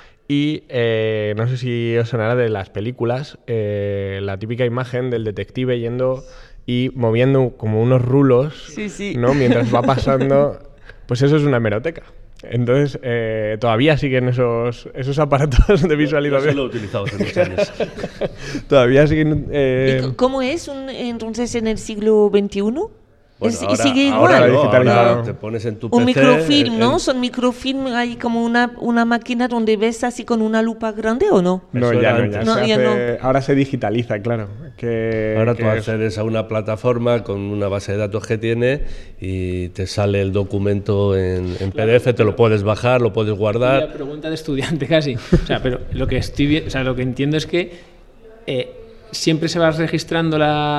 [SPEAKER 2] Y no sé si os sonará de las películas, la típica imagen del detective yendo y moviendo como unos rulos,
[SPEAKER 1] Sí.
[SPEAKER 2] ¿no? Mientras va pasando. Pues eso es una hemeroteca. Entonces, todavía siguen esos aparatos de visualización.
[SPEAKER 4] Yo lo he utilizado hace muchos años.
[SPEAKER 2] Todavía siguen...
[SPEAKER 1] ¿Y cómo es entonces en el siglo XXI?
[SPEAKER 4] Bueno,
[SPEAKER 1] ¿Sigue igual?
[SPEAKER 2] ahora digitalizado.
[SPEAKER 4] Ahora te pones en tu PC...
[SPEAKER 1] Un microfilm, ¿no? ¿Son microfilm ahí como una máquina donde ves así con una lupa grande o no?
[SPEAKER 2] No,
[SPEAKER 4] Eso
[SPEAKER 2] ya
[SPEAKER 4] era
[SPEAKER 2] no,
[SPEAKER 4] antes.
[SPEAKER 2] ya
[SPEAKER 1] No,
[SPEAKER 2] se
[SPEAKER 1] ya
[SPEAKER 2] hace, ahora se digitaliza, claro.
[SPEAKER 4] Ahora tú accedes a una plataforma con una base de datos que tiene y te sale el documento en PDF, te lo puedes bajar, lo puedes guardar.
[SPEAKER 3] La pregunta de estudiante casi. O sea, pero lo que lo que entiendo es que siempre se va registrando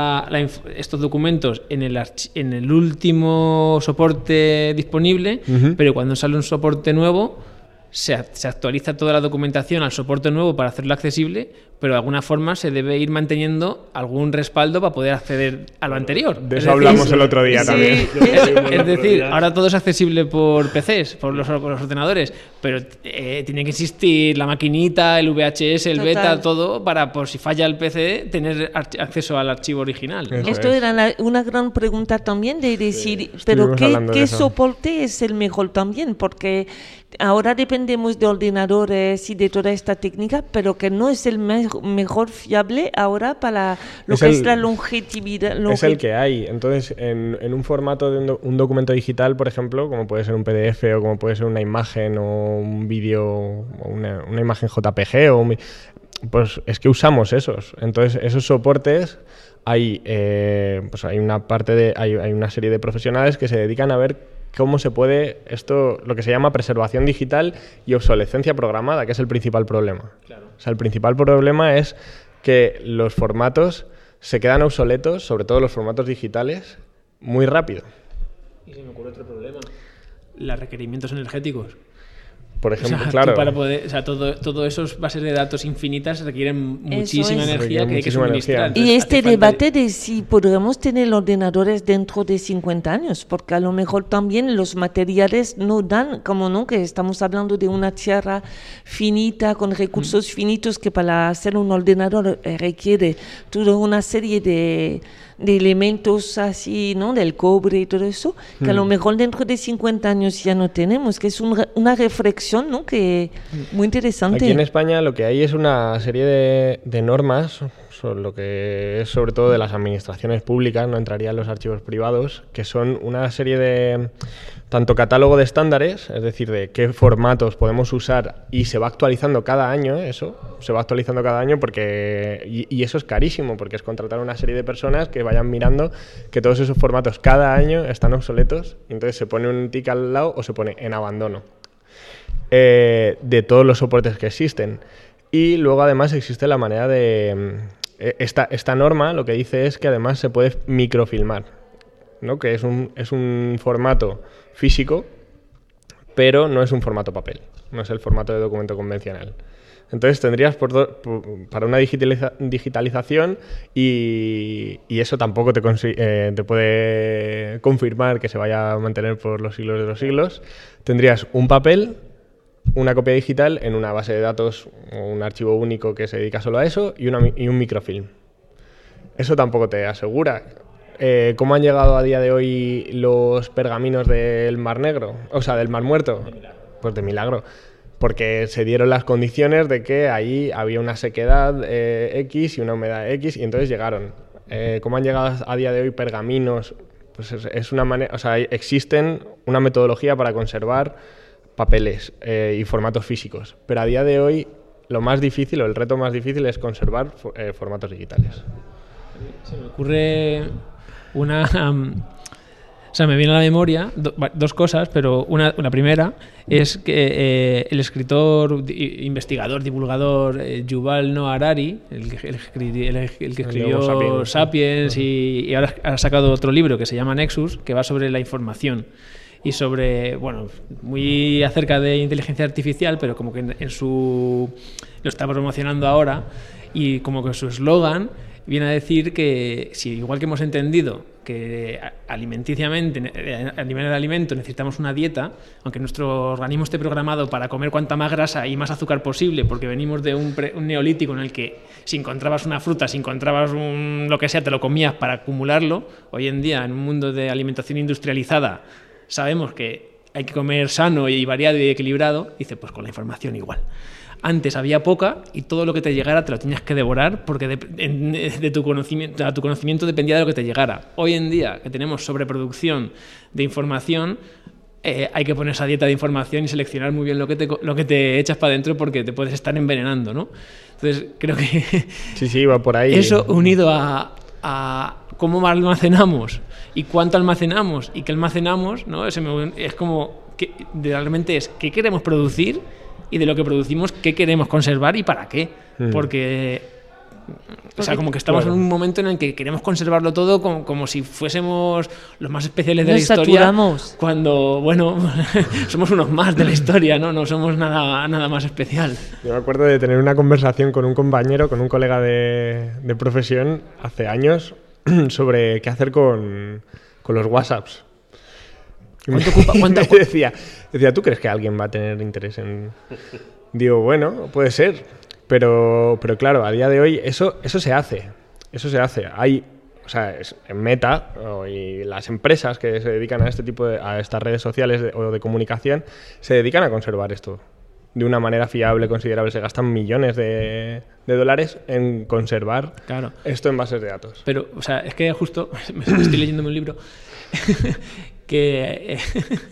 [SPEAKER 3] estos documentos en el último soporte disponible, pero cuando sale un soporte nuevo se actualiza toda la documentación al soporte nuevo para hacerlo accesible, pero de alguna forma se debe ir manteniendo algún respaldo para poder acceder a lo anterior.
[SPEAKER 2] De eso hablamos el otro día también.
[SPEAKER 3] Es decir, ahora todo es accesible por PCs, por los ordenadores, pero tiene que existir la maquinita, el VHS, el beta, todo para, por si falla el PC, tener acceso al archivo original, ¿no?
[SPEAKER 1] Esto era una gran pregunta también de decir, pero ¿qué soporte es el mejor también? Porque ahora dependemos de ordenadores y de toda esta técnica, pero que no es el mejor fiable ahora para lo que es la longevidad.
[SPEAKER 2] Es el que hay. Entonces, en un formato de un documento digital, por ejemplo, como puede ser un PDF o como puede ser una imagen o un vídeo o una imagen JPG, pues es que usamos esos. Entonces, esos soportes hay una serie de profesionales que se dedican a ver cómo se puede lo que se llama preservación digital y obsolescencia programada, que es el principal problema. Claro. O sea, el principal problema es que los formatos se quedan obsoletos, sobre todo los formatos digitales, muy rápido.
[SPEAKER 3] Y se me ocurre otro problema. Los requerimientos energéticos.
[SPEAKER 2] Por ejemplo,
[SPEAKER 3] o sea,
[SPEAKER 2] claro.
[SPEAKER 3] Para poder, o sea, todo esos bases de datos infinitas requieren muchísima energía que hay que suministrar.
[SPEAKER 1] Y este debate de si podremos tener ordenadores dentro de 50 años, porque a lo mejor también los materiales no dan, como no, que estamos hablando de una tierra finita, con recursos finitos, que para hacer un ordenador requiere toda una serie de elementos así, ¿no? Del cobre y todo eso, que a lo mejor dentro de 50 años ya no tenemos, que es una reflexión, ¿no? Que muy interesante.
[SPEAKER 2] Aquí en España lo que hay es una serie de normas, sobre lo que es sobre todo de las administraciones públicas, no entrarían los archivos privados, que son una serie de tanto catálogo de estándares, es decir, de qué formatos podemos usar, y se va actualizando cada año, se va actualizando cada año porque y eso es carísimo, porque es contratar a una serie de personas que vayan mirando que todos esos formatos cada año están obsoletos, y entonces se pone un tic al lado o se pone en abandono de todos los soportes que existen. Y luego además existe la manera de... Esta norma lo que dice es que además se puede microfilmar, ¿no? Que es un formato físico, pero no es un formato papel. no es el formato de documento convencional. Entonces tendrías para una digitalización y eso tampoco te puede confirmar que se vaya a mantener por los siglos de los siglos. Tendrías un papel, una copia digital en una base de datos o un archivo único que se dedica solo a eso y un microfilm. Eso tampoco te asegura. ¿Cómo han llegado a día de hoy los pergaminos del Mar Negro? O sea, del Mar Muerto. Pues de milagro. Porque se dieron las condiciones de que ahí había una sequedad X y una humedad X y entonces llegaron. ¿Cómo han llegado a día de hoy pergaminos? Pues es una manera, o sea, existen una metodología para conservar papeles y formatos físicos, pero a día de hoy lo más difícil o el reto más difícil es conservar formatos digitales.
[SPEAKER 3] Se me ocurre o sea, me viene a la memoria dos cosas, pero la primera es que el escritor, investigador, divulgador Yuval Noah Harari, el que escribió Sapiens y ahora ha sacado otro libro que se llama Nexus, que va sobre la información y sobre, bueno, muy acerca de inteligencia artificial, pero como que lo está promocionando ahora y como que su eslogan viene a decir que si igual que hemos entendido que alimenticiamente, a nivel del alimento, necesitamos una dieta, aunque nuestro organismo esté programado para comer cuanta más grasa y más azúcar posible, porque venimos de un neolítico en el que si encontrabas una fruta, si encontrabas lo que sea, te lo comías para acumularlo. Hoy en día, en un mundo de alimentación industrializada, sabemos que hay que comer sano y variado y equilibrado. Dice, pues con la información igual. Antes había poca y todo lo que te llegara te lo tenías que devorar porque de tu conocimiento dependía de lo que te llegara. Hoy en día, que tenemos sobreproducción de información, hay que poner esa dieta de información y seleccionar muy bien lo que te echas para adentro porque te puedes estar envenenando, ¿no? Entonces, creo que
[SPEAKER 2] sí, va por ahí.
[SPEAKER 3] Eso unido a cómo almacenamos y cuánto almacenamos y qué almacenamos, ¿no? Es como que realmente es qué queremos producir y de lo que producimos, qué queremos conservar y para qué. Porque o sea, como que estamos en un momento en el que queremos conservarlo todo como si fuésemos los más especiales de la historia.
[SPEAKER 1] Saturamos.
[SPEAKER 3] Cuando, bueno, somos unos más de la historia, ¿no? No somos nada más especial.
[SPEAKER 2] Yo me acuerdo de tener una conversación con un compañero, con un colega de profesión hace años sobre qué hacer con los WhatsApps.
[SPEAKER 3] ¿Cuánto ocupa?
[SPEAKER 2] Decía, ¿tú crees que alguien va a tener interés en...? Digo, bueno, puede ser, pero claro, a día de hoy eso se hace. Hay, o sea, en Meta y las empresas que se dedican a este tipo a estas redes sociales o de comunicación se dedican a conservar esto de una manera fiable, considerable. Se gastan millones de dólares en conservar esto en bases de datos.
[SPEAKER 3] Pero, o sea, es que justo estoy leyéndome un libro que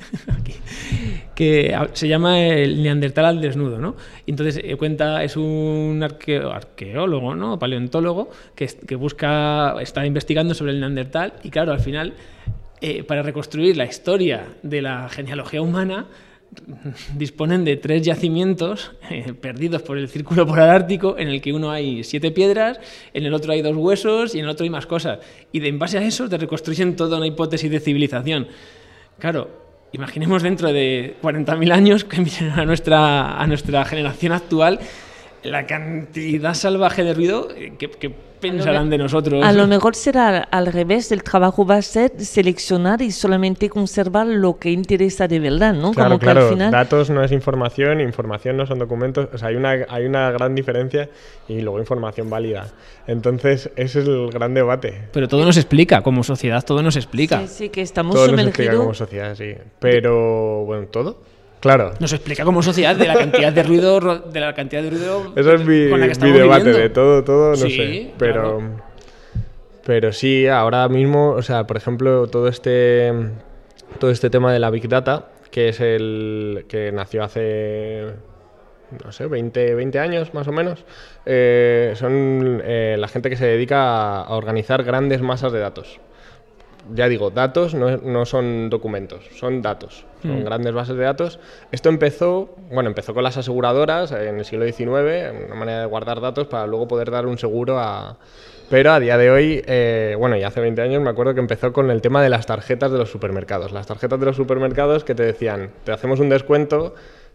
[SPEAKER 3] se llama El Neandertal al desnudo, ¿no? Y entonces es un arqueólogo, ¿no? Paleontólogo que está investigando sobre el Neandertal y claro, al final, para reconstruir la historia de la genealogía humana, disponen de 3 yacimientos perdidos por el círculo polar ártico, en el que uno hay 7 piedras, en el otro hay 2 huesos y en el otro hay más cosas. Y en base a eso te reconstruyen toda una hipótesis de civilización. Claro, imaginemos dentro de 40.000 años que miren a nuestra generación actual la cantidad salvaje de ruido que pensarán de nosotros.
[SPEAKER 1] A lo mejor será al revés, el trabajo va a ser seleccionar y solamente conservar lo que interesa de verdad, ¿no?
[SPEAKER 2] Claro,
[SPEAKER 1] como que al final...
[SPEAKER 2] datos no es información no son documentos, o sea, hay una gran diferencia y luego información válida. Entonces, ese es el gran debate.
[SPEAKER 3] Pero todo nos explica, como sociedad, todo nos explica.
[SPEAKER 1] Sí, que estamos
[SPEAKER 2] todo
[SPEAKER 1] sumergidos.
[SPEAKER 2] Nos explica como sociedad, sí. Pero, bueno, ¿todo? Claro.
[SPEAKER 3] Nos explica como sociedad de la cantidad de ruido
[SPEAKER 2] eso es
[SPEAKER 3] con la que estamos
[SPEAKER 2] mi debate
[SPEAKER 3] viviendo.
[SPEAKER 2] de todo, no
[SPEAKER 3] sí,
[SPEAKER 2] sé.
[SPEAKER 3] Claro.
[SPEAKER 2] Pero sí, ahora mismo, o sea, por ejemplo, todo este tema de la Big Data, que es el que nació hace, no sé, 20 años más o menos, son la gente que se dedica a organizar grandes masas de datos. Ya digo, datos no son documentos, son datos, son grandes bases de datos. Esto empezó con las aseguradoras en el siglo XIX, una manera de guardar datos para luego poder dar un seguro Pero a día de hoy, y hace 20 años me acuerdo que empezó con el tema de las tarjetas de los supermercados. Las tarjetas de los supermercados que te decían, te hacemos un descuento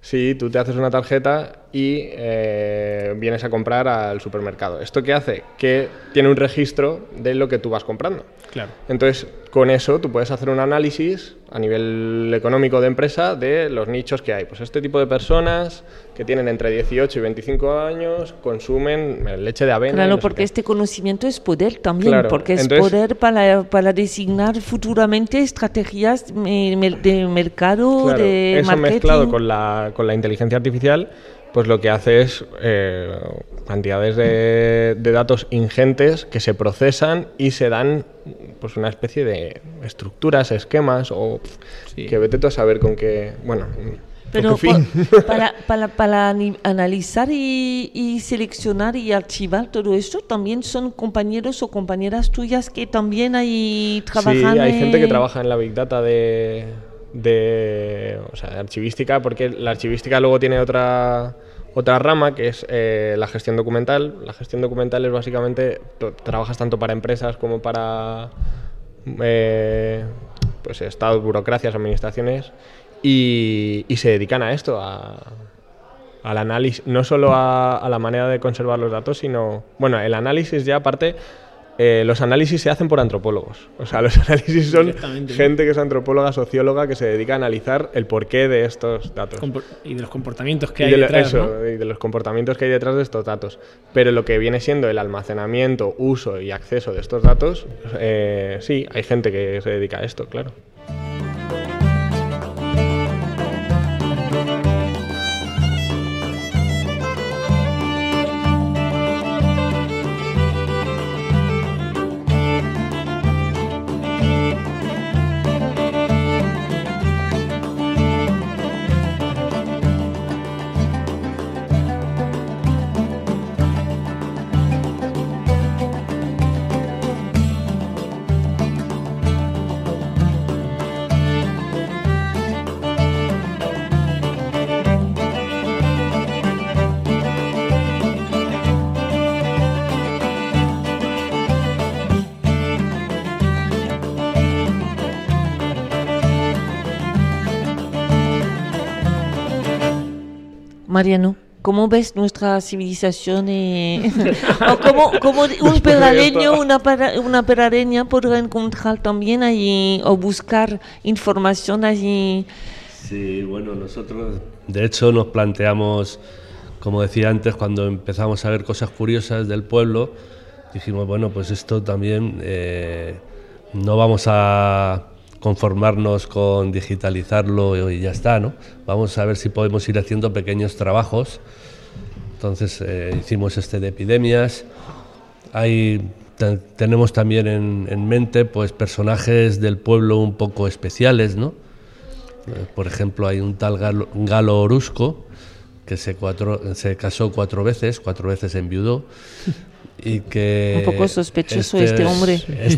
[SPEAKER 2] si tú te haces una tarjeta y vienes a comprar al supermercado. ¿Esto qué hace? Que tiene un registro de lo que tú vas comprando.
[SPEAKER 3] Claro.
[SPEAKER 2] Entonces, con eso tú puedes hacer un análisis a nivel económico de empresa de los nichos que hay. Pues este tipo de personas que tienen entre 18 y 25 años consumen leche de avena.
[SPEAKER 1] Claro,
[SPEAKER 2] no sé
[SPEAKER 1] porque
[SPEAKER 2] qué.
[SPEAKER 1] este conocimiento es poder también,
[SPEAKER 2] Claro,
[SPEAKER 1] porque es
[SPEAKER 2] entonces,
[SPEAKER 1] poder para designar futuramente estrategias de mercado,
[SPEAKER 2] claro,
[SPEAKER 1] de
[SPEAKER 2] eso
[SPEAKER 1] marketing.
[SPEAKER 2] mezclado con la inteligencia artificial, pues lo que hace es cantidades de datos ingentes que se procesan y se dan pues una especie de estructuras, esquemas o
[SPEAKER 3] Sí.
[SPEAKER 2] que vete tú a saber con qué, bueno,
[SPEAKER 1] Pero
[SPEAKER 2] con qué fin.
[SPEAKER 1] para analizar y seleccionar y archivar todo esto, también son compañeros o compañeras tuyas que también ahí trabajan.
[SPEAKER 2] Sí, hay gente que trabaja en la Big Data de archivística, porque la archivística luego tiene otra rama que es la gestión documental. La gestión documental es básicamente, trabajas tanto para empresas como para pues estados, burocracias, administraciones, y se dedican a esto, al análisis, no solo a la manera de conservar los datos, sino, bueno, el análisis ya aparte. Los análisis se hacen por antropólogos. O sea, los análisis son gente que es antropóloga, socióloga, que se dedica a analizar el porqué de estos datos.
[SPEAKER 3] Y de los comportamientos que hay detrás, ¿no?
[SPEAKER 2] Y de los comportamientos que hay detrás de estos datos. Pero lo que viene siendo el almacenamiento, uso y acceso de estos datos, sí, hay gente que se dedica a esto, claro.
[SPEAKER 1] Mariano, ¿cómo ves nuestra civilización? O cómo un peraleño, una perareña podrá encontrar también allí o buscar información allí?
[SPEAKER 4] Sí, bueno, nosotros de hecho nos planteamos, como decía antes, cuando empezamos a ver cosas curiosas del pueblo, dijimos, bueno, pues esto también no vamos a conformarnos con digitalizarlo y ya está, ¿no? Vamos a ver si podemos ir haciendo pequeños trabajos. Entonces hicimos este de epidemias. Tenemos también en mente pues personajes del pueblo un poco especiales, ¿no? Por ejemplo, hay un tal Galo Orusco que se casó cuatro veces enviudó, y que
[SPEAKER 1] un poco sospechoso este hombre.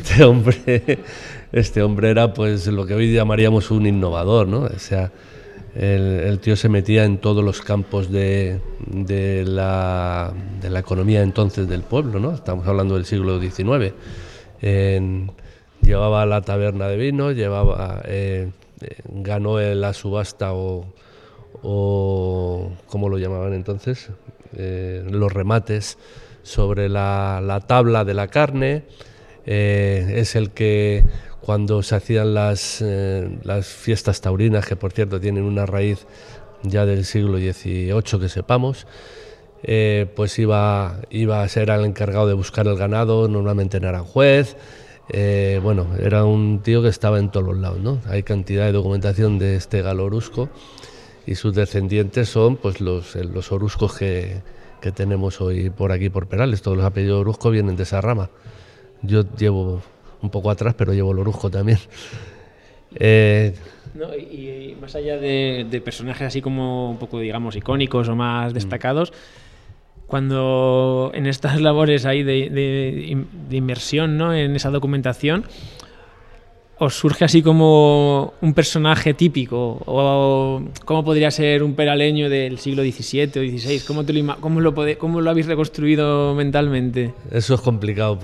[SPEAKER 4] Este hombre era pues lo que hoy llamaríamos un innovador, ¿no? O sea, el tío se metía en todos los campos de la economía entonces del pueblo, ¿no? Estamos hablando del siglo XIX. Llevaba la taberna de vino, ganó la subasta o ¿cómo lo llamaban entonces? Los remates sobre la tabla de la carne. Es el que cuando se hacían las fiestas taurinas, que por cierto tienen una raíz ya del siglo XVIII que sepamos, pues iba a ser el encargado de buscar el ganado, normalmente en Aranjuez. Bueno, era un tío que estaba en todos los lados, ¿no? Hay cantidad de documentación de este Galo Orusco, y sus descendientes son pues los Oruscos que tenemos hoy por aquí, por Perales. Todos los apellidos Orusco vienen de esa rama. Yo llevo un poco atrás, pero llevo el Orusco también.
[SPEAKER 3] No, y más allá de personajes así como un poco, digamos, icónicos o más destacados, cuando en estas labores ahí de inmersión, ¿no?, en esa documentación, ¿os surge así como un personaje típico? ¿O cómo podría ser un peraleño del siglo XVII o XVI? ¿Cómo lo habéis reconstruido mentalmente?
[SPEAKER 4] Eso es complicado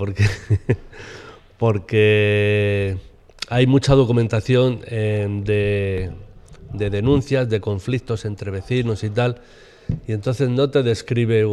[SPEAKER 4] porque hay mucha documentación denuncias, de conflictos entre vecinos y tal, y entonces no te describe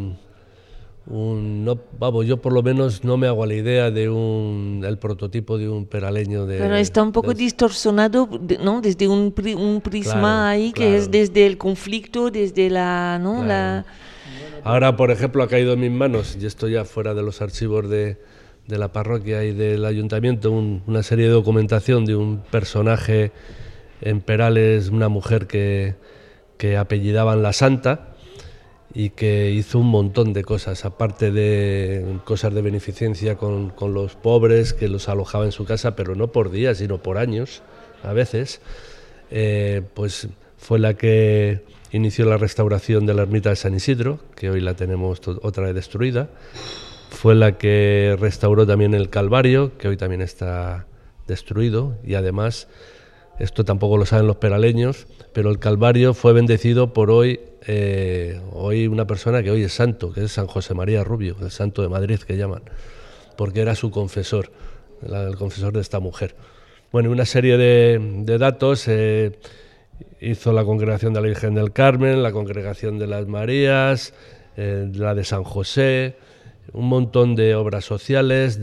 [SPEAKER 4] yo por lo menos no me hago la idea de el prototipo de un peraleño de...
[SPEAKER 1] Pero está un poco distorsionado, ¿no? Desde un prisma
[SPEAKER 4] Claro,
[SPEAKER 1] ahí que
[SPEAKER 4] claro.
[SPEAKER 1] es desde el conflicto, desde la, ¿no?
[SPEAKER 4] Claro.
[SPEAKER 1] La...
[SPEAKER 4] Ahora, por ejemplo, ha caído en mis manos, y esto ya fuera de los archivos de la parroquia y del ayuntamiento, una serie de documentación de un personaje en Perales, una mujer que apellidaban La Santa, y que hizo un montón de cosas, aparte de cosas de beneficencia con los pobres, que los alojaba en su casa, pero no por días, sino por años, a veces. Pues fue la que inició la restauración de la ermita de San Isidro, que hoy la tenemos otra vez destruida. Fue la que restauró también el Calvario, que hoy también está destruido, y además, esto tampoco lo saben los peraleños, pero el Calvario fue bendecido por hoy una persona que hoy es santo, que es San José María Rubio, el santo de Madrid que llaman, porque era su confesor, el confesor de esta mujer. Bueno, una serie de datos, hizo la congregación de la Virgen del Carmen, la congregación de las Marías, la de San José, un montón de obras sociales,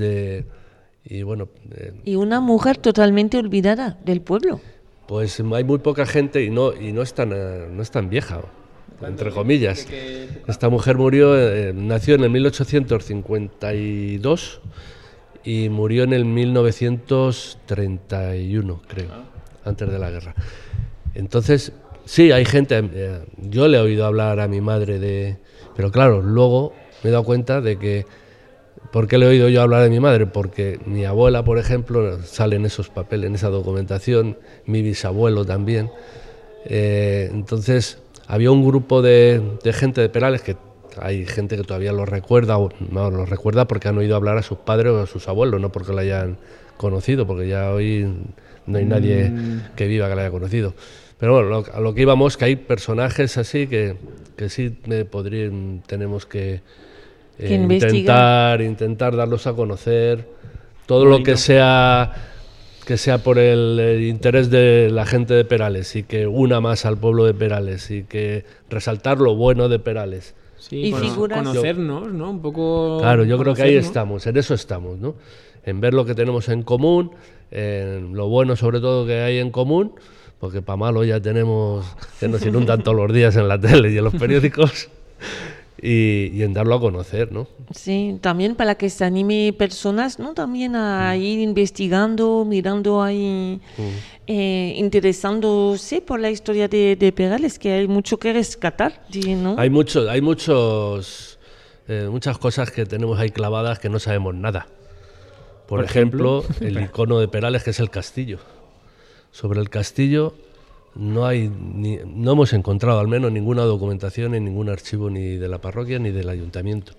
[SPEAKER 1] Y una mujer totalmente olvidada del pueblo.
[SPEAKER 4] pues hay muy poca gente y no es tan vieja, entre comillas. Esta mujer nació en el 1852 y murió en el 1931, creo, antes de la guerra. Entonces, sí, hay gente, yo le he oído hablar a mi madre pero claro, luego me he dado cuenta de que, ¿por qué le he oído yo hablar de mi madre? Porque mi abuela, por ejemplo, sale en esos papeles, en esa documentación, mi bisabuelo también. Entonces, había un grupo de gente de Perales, que hay gente que todavía lo recuerda, o no lo recuerda porque han oído hablar a sus padres o a sus abuelos, no porque lo hayan conocido, porque ya hoy no hay nadie que viva que la haya conocido. Pero bueno, a lo que íbamos, que hay personajes así que sí tenemos que intentar darlos a conocer, todo lo que sea por el interés de la gente de Perales y que una más al pueblo de Perales y que resaltar lo bueno de Perales.
[SPEAKER 3] Sí,
[SPEAKER 1] Y figuras.
[SPEAKER 3] conocernos, ¿no? Un poco...
[SPEAKER 4] Claro, yo creo que ahí
[SPEAKER 3] conocernos.
[SPEAKER 4] estamos, en eso estamos, ¿no? En ver lo que tenemos en común, en lo bueno sobre todo que hay en común, porque para malo ya tenemos que nos inundan todos los días en la tele y en los periódicos, y en darlo a conocer, ¿no?
[SPEAKER 1] Sí, también para que se anime personas, ¿no? También a ir investigando, mirando ahí, interesándose por la historia de Perales, que hay mucho que rescatar, ¿sí, no?
[SPEAKER 4] Hay muchas cosas que tenemos ahí clavadas que no sabemos nada. Por ejemplo, el icono de Perales, que es el castillo. Sobre el castillo no hemos encontrado al menos ninguna documentación en ningún archivo ni de la parroquia ni del ayuntamiento.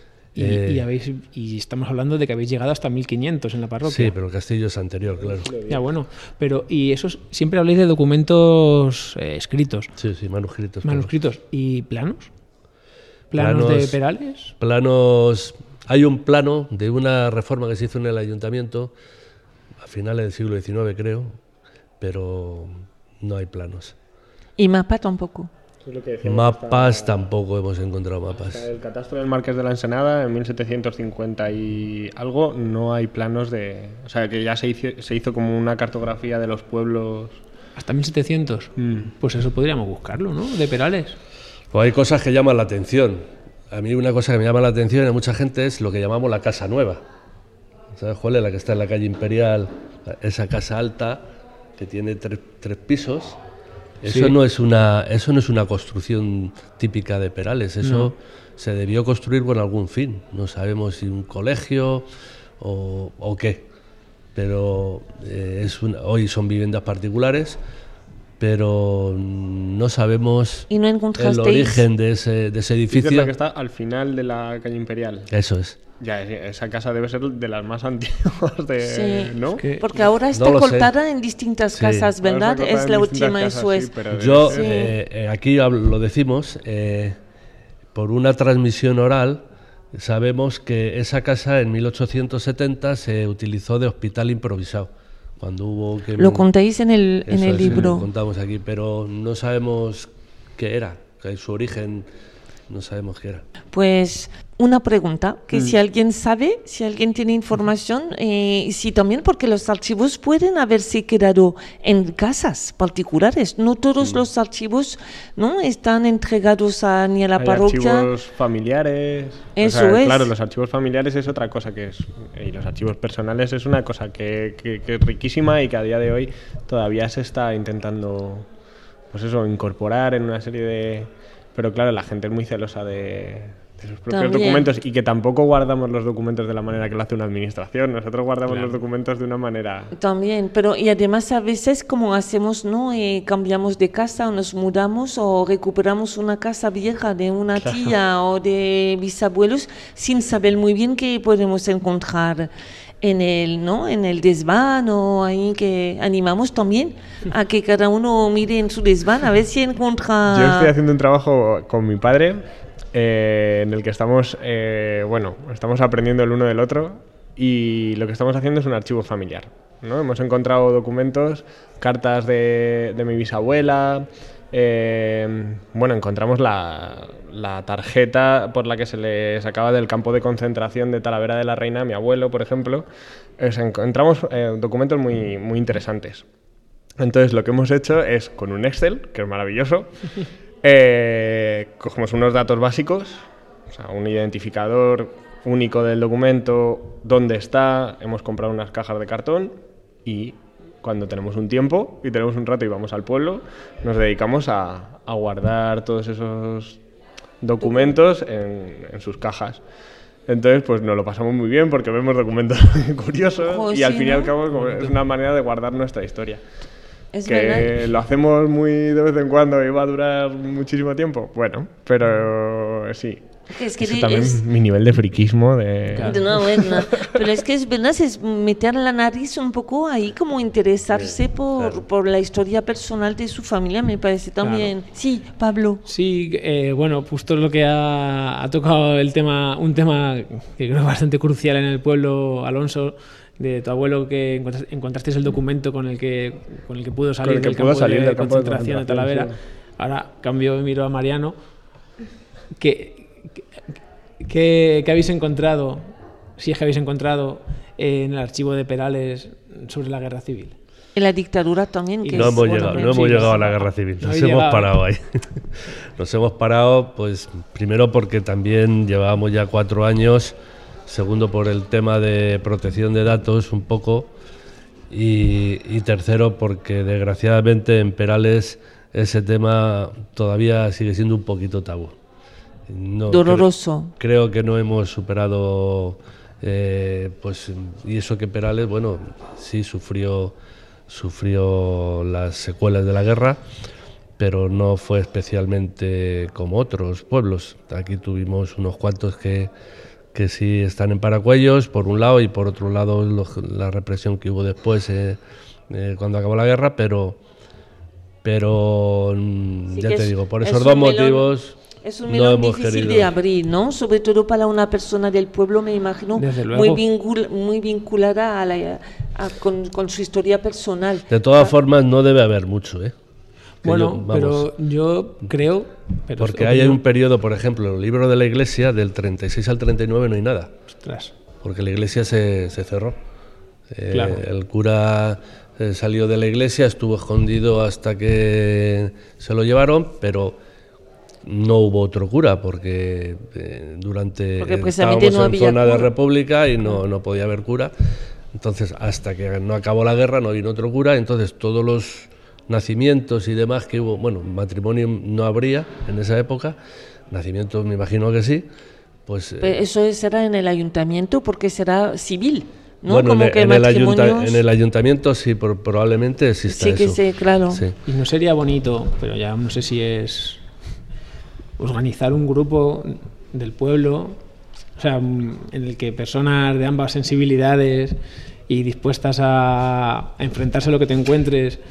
[SPEAKER 3] Y estamos hablando de que habéis llegado hasta 1500 en la parroquia.
[SPEAKER 4] Sí, pero el castillo es anterior, claro.
[SPEAKER 3] Ya, bueno, pero y esos siempre habláis de documentos escritos.
[SPEAKER 4] Sí, manuscritos.
[SPEAKER 3] Manuscritos y planos. ¿Planos de Perales?
[SPEAKER 4] Planos. Hay un plano de una reforma que se hizo en el ayuntamiento a finales del siglo XIX, creo, pero no hay planos.
[SPEAKER 1] Y mapa tampoco.
[SPEAKER 2] Eso es lo que decíamos,
[SPEAKER 4] Mapas tampoco hemos encontrado mapas.
[SPEAKER 2] El catastro del Marqués de la Ensenada en 1750 y algo no hay planos de... O sea, que ya se hizo como una cartografía de los pueblos.
[SPEAKER 3] Hasta 1700. Pues eso podríamos buscarlo, ¿no? De Perales.
[SPEAKER 4] Pues hay cosas que llaman la atención. A mí una cosa que me llama la atención a mucha gente es lo que llamamos la Casa Nueva. ¿Sabes cuál es? La que está en la calle Imperial, esa casa alta que tiene tres pisos. Eso,
[SPEAKER 3] Sí.
[SPEAKER 4] no es una construcción típica de Perales. Eso se debió construir con algún fin. No sabemos si un colegio o qué. Pero hoy son viviendas particulares, pero no sabemos
[SPEAKER 1] ¿Y no
[SPEAKER 4] el
[SPEAKER 1] encontrasteis?
[SPEAKER 4] origen de ese
[SPEAKER 2] Es
[SPEAKER 4] edificio.
[SPEAKER 2] la que está al final de la calle Imperial.
[SPEAKER 4] Eso es.
[SPEAKER 2] Ya, esa casa debe ser de las más antiguas de...
[SPEAKER 1] Sí.
[SPEAKER 2] ¿no?
[SPEAKER 3] Es que-
[SPEAKER 1] Porque ahora está
[SPEAKER 4] No lo sé.
[SPEAKER 1] cortada en distintas
[SPEAKER 4] Sí.
[SPEAKER 1] casas,
[SPEAKER 2] Ahora
[SPEAKER 1] ¿verdad?
[SPEAKER 2] está cortada
[SPEAKER 1] Es
[SPEAKER 2] en
[SPEAKER 1] la
[SPEAKER 2] distintas
[SPEAKER 1] última,
[SPEAKER 2] casas,
[SPEAKER 1] eso
[SPEAKER 2] sí,
[SPEAKER 1] es.
[SPEAKER 2] pero debe
[SPEAKER 4] Yo,
[SPEAKER 2] ser-
[SPEAKER 4] aquí lo decimos, por una transmisión oral, sabemos que esa casa en 1870 se utilizó de hospital improvisado cuando hubo que...
[SPEAKER 1] Lo contáis en el
[SPEAKER 4] Eso es,
[SPEAKER 1] libro.
[SPEAKER 4] lo contamos aquí, pero no sabemos qué era, que su origen no sabemos qué era.
[SPEAKER 1] Pues una pregunta, que si alguien sabe, si alguien tiene información, sí también, porque los archivos pueden haberse quedado en casas particulares. No todos los archivos, ¿no?, están entregados ni a la
[SPEAKER 2] Hay
[SPEAKER 1] parroquia.
[SPEAKER 2] archivos familiares.
[SPEAKER 1] Eso es.
[SPEAKER 2] Claro, los archivos familiares es otra cosa que es. Y los archivos personales es una cosa que es riquísima y que a día de hoy todavía se está intentando, pues eso, incorporar en una serie de... Pero claro, la gente es muy celosa de sus propios
[SPEAKER 1] También.
[SPEAKER 2] documentos y que tampoco guardamos los documentos de la manera que lo hace una administración. Nosotros guardamos los documentos de una manera...
[SPEAKER 1] También, pero y además a veces como hacemos, ¿no? Cambiamos de casa o nos mudamos o recuperamos una casa vieja de una tía o de bisabuelos sin saber muy bien qué podemos encontrar en el, ¿no?, en el desván, o ahí, que animamos también a que cada uno mire en su desván a ver si encuentra...
[SPEAKER 2] Yo estoy haciendo un trabajo con mi padre en el que estamos, estamos aprendiendo el uno del otro, y lo que estamos haciendo es un archivo familiar, ¿no? Hemos encontrado documentos, cartas de mi bisabuela, encontramos la tarjeta por la que se le sacaba del campo de concentración de Talavera de la Reina a mi abuelo, por ejemplo. Encontramos documentos muy, muy interesantes. Entonces lo que hemos hecho es, con un Excel, que es maravilloso, cogemos unos datos básicos, o sea, un identificador único del documento, dónde está, hemos comprado unas cajas de cartón, y cuando tenemos un tiempo y tenemos un rato y vamos al pueblo, nos dedicamos a guardar todos esos documentos en sus cajas. Entonces, pues nos lo pasamos muy bien porque vemos documentos curiosos y al fin y al cabo es una manera de guardar nuestra historia.
[SPEAKER 1] Es
[SPEAKER 2] que
[SPEAKER 1] verdad.
[SPEAKER 2] lo hacemos muy de vez en cuando y va a durar muchísimo tiempo. Bueno, pero sí.
[SPEAKER 1] Es que
[SPEAKER 2] Eso también mi nivel de friquismo de...
[SPEAKER 3] Claro.
[SPEAKER 1] No, bueno, pero es que es verdad, es meter la nariz un poco ahí, como interesarse por la historia personal de su familia, me parece también.
[SPEAKER 3] Claro.
[SPEAKER 1] Sí, Pablo.
[SPEAKER 3] Sí, bueno, justo lo que ha tocado un tema que creo bastante crucial en el pueblo, Alonso, de tu abuelo, que encontraste el documento con el que pudo salir del campo de concentración de Talavera.
[SPEAKER 2] Sí.
[SPEAKER 3] Ahora cambio y miro a Mariano. ¿Qué habéis encontrado, si es que habéis encontrado, en el archivo de Perales sobre la guerra civil?
[SPEAKER 1] En la dictadura también.
[SPEAKER 3] Y
[SPEAKER 1] Que
[SPEAKER 4] No
[SPEAKER 1] es,
[SPEAKER 4] hemos
[SPEAKER 1] bueno,
[SPEAKER 4] llegado a la guerra civil,
[SPEAKER 3] No
[SPEAKER 4] nos
[SPEAKER 3] habéis
[SPEAKER 4] hemos
[SPEAKER 3] llegado.
[SPEAKER 4] parado ahí. Nos hemos parado, pues primero porque también llevábamos ya 4 años, segundo por el tema de protección de datos un poco, y tercero porque desgraciadamente en Perales ese tema todavía sigue siendo un poquito tabú. No,
[SPEAKER 1] doloroso.
[SPEAKER 4] Creo que no hemos superado, y eso que Perales, bueno, sí sufrió las secuelas de la guerra, pero no fue especialmente como otros pueblos. Aquí tuvimos unos cuantos que sí están en Paracuellos, por un lado, y por otro lado la represión que hubo después cuando acabó la guerra, pero
[SPEAKER 1] Sí,
[SPEAKER 4] ya
[SPEAKER 1] que
[SPEAKER 4] te
[SPEAKER 1] es-
[SPEAKER 4] digo, por
[SPEAKER 1] es
[SPEAKER 4] esos
[SPEAKER 1] un
[SPEAKER 4] dos
[SPEAKER 1] melón-
[SPEAKER 4] motivos
[SPEAKER 1] Es un
[SPEAKER 4] no
[SPEAKER 1] melón
[SPEAKER 4] hemos
[SPEAKER 1] difícil
[SPEAKER 4] querido.
[SPEAKER 1] de abrir, ¿no? Sobre todo para una persona del pueblo, me imagino,
[SPEAKER 3] Desde luego.
[SPEAKER 1] muy vinculada con su historia personal.
[SPEAKER 4] De todas formas, no debe haber mucho, ¿eh? Que
[SPEAKER 3] Bueno,
[SPEAKER 4] vamos,
[SPEAKER 3] pero yo creo... pero
[SPEAKER 4] porque
[SPEAKER 3] es
[SPEAKER 4] hay
[SPEAKER 3] opinión.
[SPEAKER 4] un periodo, por ejemplo, el libro de la Iglesia, del 36 al 39 no hay nada,
[SPEAKER 3] Ostras.
[SPEAKER 4] porque la Iglesia se cerró.
[SPEAKER 3] Claro.
[SPEAKER 4] El cura salió de la Iglesia, estuvo escondido hasta que se lo llevaron, pero no hubo otro cura, porque
[SPEAKER 1] Porque precisamente
[SPEAKER 4] estábamos
[SPEAKER 1] no
[SPEAKER 4] en
[SPEAKER 1] había
[SPEAKER 4] zona de
[SPEAKER 1] cura.
[SPEAKER 4] república y no podía haber cura. Entonces, hasta que no acabó la guerra, no vino otro cura. Entonces, todos los nacimientos y demás que hubo, bueno, matrimonio no habría en esa época, nacimientos me imagino que sí, pues...
[SPEAKER 1] Pero eso será en el ayuntamiento porque será civil, ¿no?
[SPEAKER 4] bueno,
[SPEAKER 1] Como que
[SPEAKER 4] en
[SPEAKER 1] matrimonios...
[SPEAKER 4] el ayuntamiento sí, probablemente exista
[SPEAKER 1] Sí que
[SPEAKER 4] eso.
[SPEAKER 1] sí, claro.
[SPEAKER 4] Sí.
[SPEAKER 3] Y no sería bonito, pero ya no sé si es organizar un grupo del pueblo, o sea, en el que personas de ambas sensibilidades y dispuestas a enfrentarse a lo que te encuentres,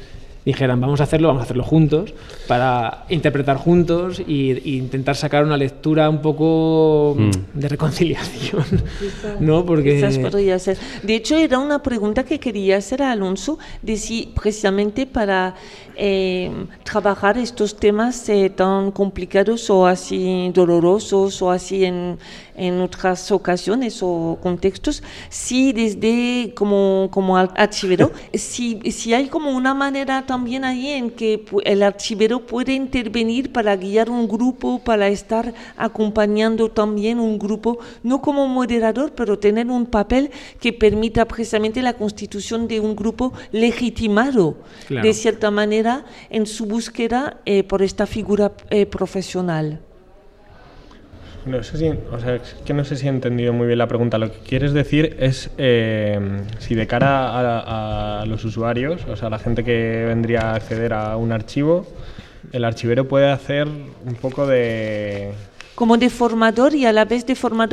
[SPEAKER 3] dijeran vamos a hacerlo juntos, para interpretar juntos e intentar sacar una lectura un poco de reconciliación, ¿no? Porque...
[SPEAKER 1] Quizás podría ser. De hecho, era una pregunta que quería hacer a Alonso, de si precisamente para trabajar estos temas tan complicados o así dolorosos o así en otras ocasiones o contextos, si desde como archivero, si hay como una manera también ahí en que el archivero puede intervenir para guiar un grupo, para estar acompañando también un grupo, no como moderador, pero tener un papel que permita precisamente la constitución de un grupo legitimado,
[SPEAKER 3] claro,
[SPEAKER 1] de cierta manera, en su búsqueda por esta figura profesional.
[SPEAKER 2] No sé si, o sea, es que no sé si he entendido muy bien la pregunta. Lo que quieres decir es si de cara a los usuarios, o sea, la gente que vendría a acceder a un archivo, el archivero puede hacer un poco de...
[SPEAKER 1] Como de formador y a la vez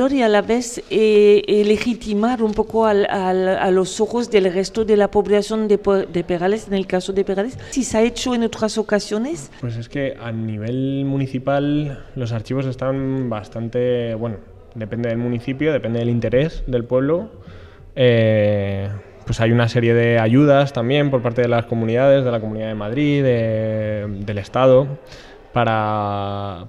[SPEAKER 1] legitimar un poco a los ojos del resto de la población de Perales, en el caso de Perales. ¿Si se ha hecho en otras ocasiones?
[SPEAKER 2] Pues es que a nivel municipal los archivos están bastante, bueno, depende del municipio, depende del interés del pueblo. Pues hay una serie de ayudas también por parte de las comunidades, de la Comunidad de Madrid, del Estado, para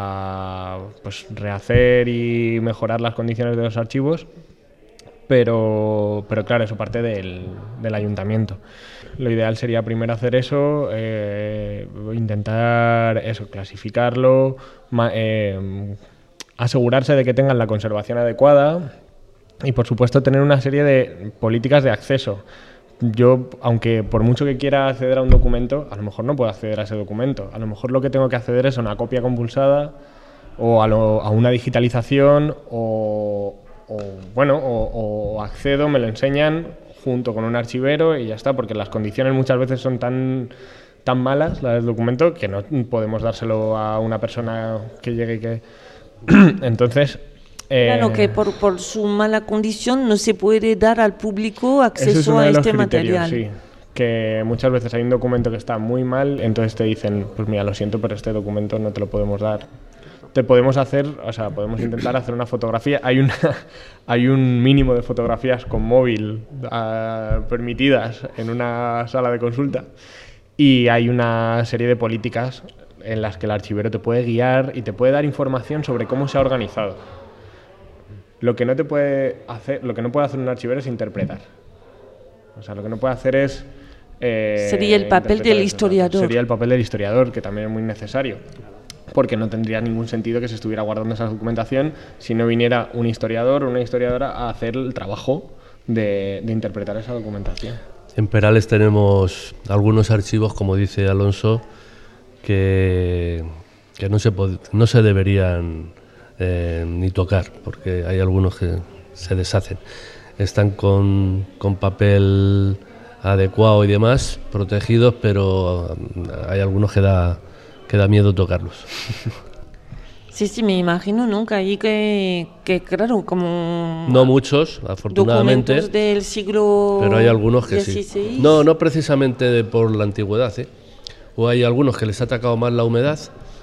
[SPEAKER 2] pues rehacer y mejorar las condiciones de los archivos, pero claro, eso parte del ayuntamiento. Lo ideal sería primero hacer eso, intentar eso, clasificarlo, asegurarse de que tengan la conservación adecuada y, por supuesto, tener una serie de políticas de acceso. Yo, aunque por mucho que quiera acceder a un documento, a lo mejor no puedo acceder a ese documento. A lo mejor lo que tengo que acceder es a una copia compulsada o a una digitalización o accedo, me lo enseñan junto con un archivero y ya está, porque las condiciones muchas veces son tan malas, las del documento, que no podemos dárselo a una persona que llegue y que... Entonces...
[SPEAKER 1] Claro que por su mala condición no se puede dar al público acceso a este material.
[SPEAKER 2] Sí, que muchas veces hay un documento que está muy mal, entonces te dicen, pues mira, lo siento, pero este documento no te lo podemos dar. Te podemos hacer, o sea, podemos intentar hacer una fotografía. Hay un mínimo de fotografías con móvil permitidas en una sala de consulta y hay una serie de políticas en las que el archivero te puede guiar y te puede dar información sobre cómo se ha organizado. Lo que no puede hacer un archivero es interpretar. O sea, lo que no puede hacer es...
[SPEAKER 1] sería el papel del historiador.
[SPEAKER 2] Sería el papel del historiador, que también es muy necesario. Porque no tendría ningún sentido que se estuviera guardando esa documentación si no viniera un historiador o una historiadora a hacer el trabajo de interpretar esa documentación.
[SPEAKER 4] En Perales tenemos algunos archivos, como dice Alonso, que no se deberían ni tocar, porque hay algunos que se deshacen. Están con papel adecuado y demás, protegidos, pero hay algunos que da miedo tocarlos.
[SPEAKER 1] Sí, me imagino, ¿no? Que ahí que claro, como...
[SPEAKER 4] No muchos, afortunadamente.
[SPEAKER 1] Documentos del siglo
[SPEAKER 4] pero hay algunos que
[SPEAKER 1] XVI.
[SPEAKER 4] Sí. No precisamente por la antigüedad, ¿eh? O hay algunos que les ha atacado más la humedad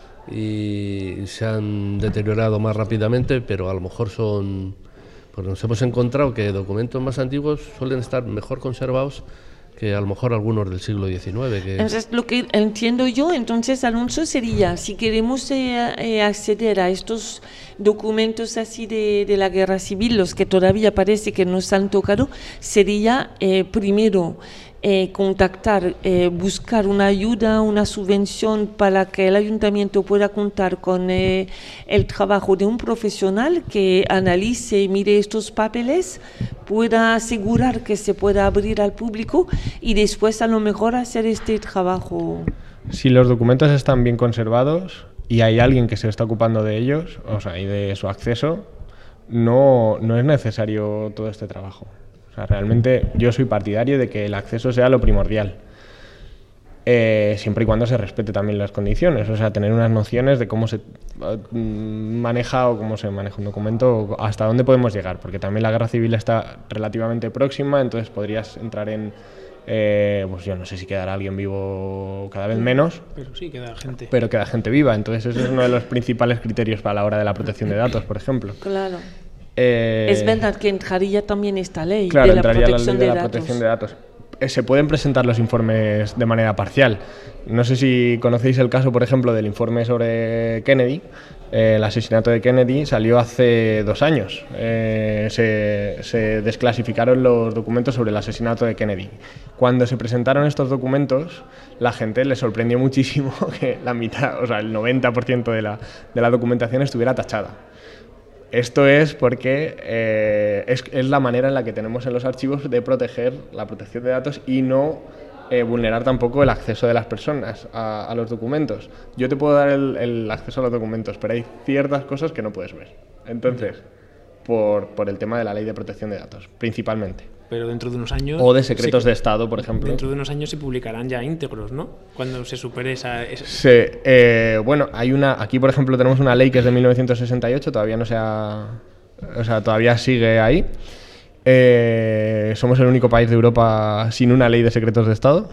[SPEAKER 4] y se han deteriorado más rápidamente, pero a lo mejor pues nos hemos encontrado que documentos más antiguos suelen estar mejor conservados que a lo mejor algunos del siglo XIX.
[SPEAKER 1] Entonces, lo que entiendo yo, entonces, Alonso, sería, si queremos acceder a estos documentos así de la guerra civil, los que todavía parece que nos han tocado, sería primero contactar, buscar una ayuda, una subvención para que el ayuntamiento pueda contar con el trabajo de un profesional que analice, mire estos papeles, pueda asegurar que se pueda abrir al público y después a lo mejor hacer este trabajo.
[SPEAKER 2] Si los documentos están bien conservados y hay alguien que se está ocupando de ellos, o sea, y de su acceso, no es necesario todo este trabajo. O sea, realmente yo soy partidario de que el acceso sea lo primordial, siempre y cuando se respete también las condiciones, o sea, tener unas nociones de cómo se maneja o cómo se maneja un documento, hasta dónde podemos llegar, porque también la guerra civil está relativamente próxima, entonces podrías entrar en pues yo no sé si quedará alguien vivo cada vez menos,
[SPEAKER 3] Pero sí, queda gente.
[SPEAKER 2] pero queda gente viva. Entonces ese es uno de los principales criterios para la hora de la protección de datos, por ejemplo.
[SPEAKER 1] Claro. Es verdad que entraría también esta ley
[SPEAKER 2] Claro,
[SPEAKER 1] de la
[SPEAKER 2] entraría la
[SPEAKER 1] protección
[SPEAKER 2] ley de
[SPEAKER 1] de
[SPEAKER 2] la
[SPEAKER 1] datos.
[SPEAKER 2] protección de datos. Se pueden presentar los informes de manera parcial. No sé si conocéis el caso, por ejemplo, del informe sobre Kennedy. El asesinato de Kennedy salió hace 2 años. Se desclasificaron los documentos sobre el asesinato de Kennedy. Cuando se presentaron estos documentos, la gente le sorprendió muchísimo que la mitad, o sea, el 90% de la documentación estuviera tachada. Esto es porque es la manera en la que tenemos en los archivos de proteger la protección de datos y no vulnerar tampoco el acceso de las personas a los documentos. Yo te puedo dar el acceso a los documentos, pero hay ciertas cosas que no puedes ver. Entonces, por el tema de la ley de protección de datos, principalmente.
[SPEAKER 3] Pero dentro de unos años...
[SPEAKER 2] O de secretos de Estado, por ejemplo.
[SPEAKER 3] Dentro de unos años se publicarán ya íntegros, ¿no? Cuando se supere esa...
[SPEAKER 2] Sí, bueno, aquí por ejemplo tenemos una ley que es de 1968, todavía no se ha... O sea, todavía sigue ahí. Somos el único país de Europa sin una ley de secretos de Estado.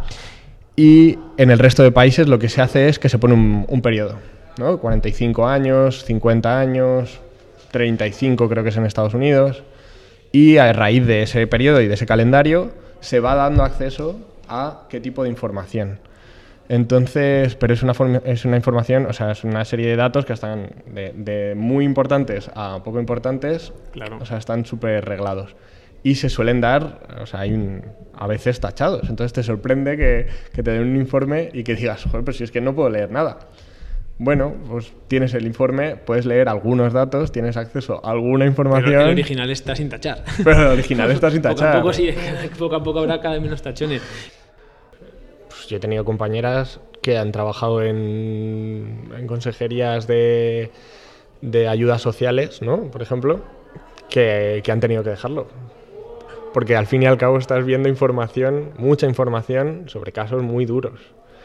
[SPEAKER 2] Y en el resto de países lo que se hace es que se pone un periodo, ¿no? 45 años, 50 años, 35 creo que es en Estados Unidos. Y a raíz de ese periodo y de ese calendario se va dando acceso a qué tipo de información. Entonces, pero es una información, o sea, es una serie de datos que están de muy importantes a poco importantes,
[SPEAKER 3] Claro.
[SPEAKER 2] O sea, están súper reglados. Y se suelen dar, o sea, a veces tachados. Entonces te sorprende que te den un informe y que digas, joder, pero si es que no puedo leer nada. Bueno, pues tienes el informe, puedes leer algunos datos, tienes acceso a alguna información.
[SPEAKER 3] Pero el original está sin tachar.
[SPEAKER 2] Pero el original está sin tachar.
[SPEAKER 3] Poco a poco habrá cada vez menos tachones.
[SPEAKER 2] Pues yo he tenido compañeras que han trabajado en consejerías de ayudas sociales, ¿no? Por ejemplo, que han tenido que dejarlo. Porque al fin y al cabo estás viendo información, mucha información sobre casos muy duros.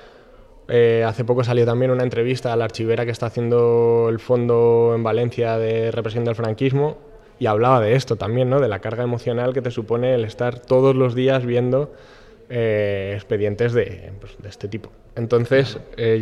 [SPEAKER 2] Hace poco salió también una entrevista a la archivera que está haciendo el Fondo en Valencia de Represión del Franquismo y hablaba de esto también, ¿no? De la carga emocional que te supone el estar todos los días viendo expedientes de este tipo. Entonces,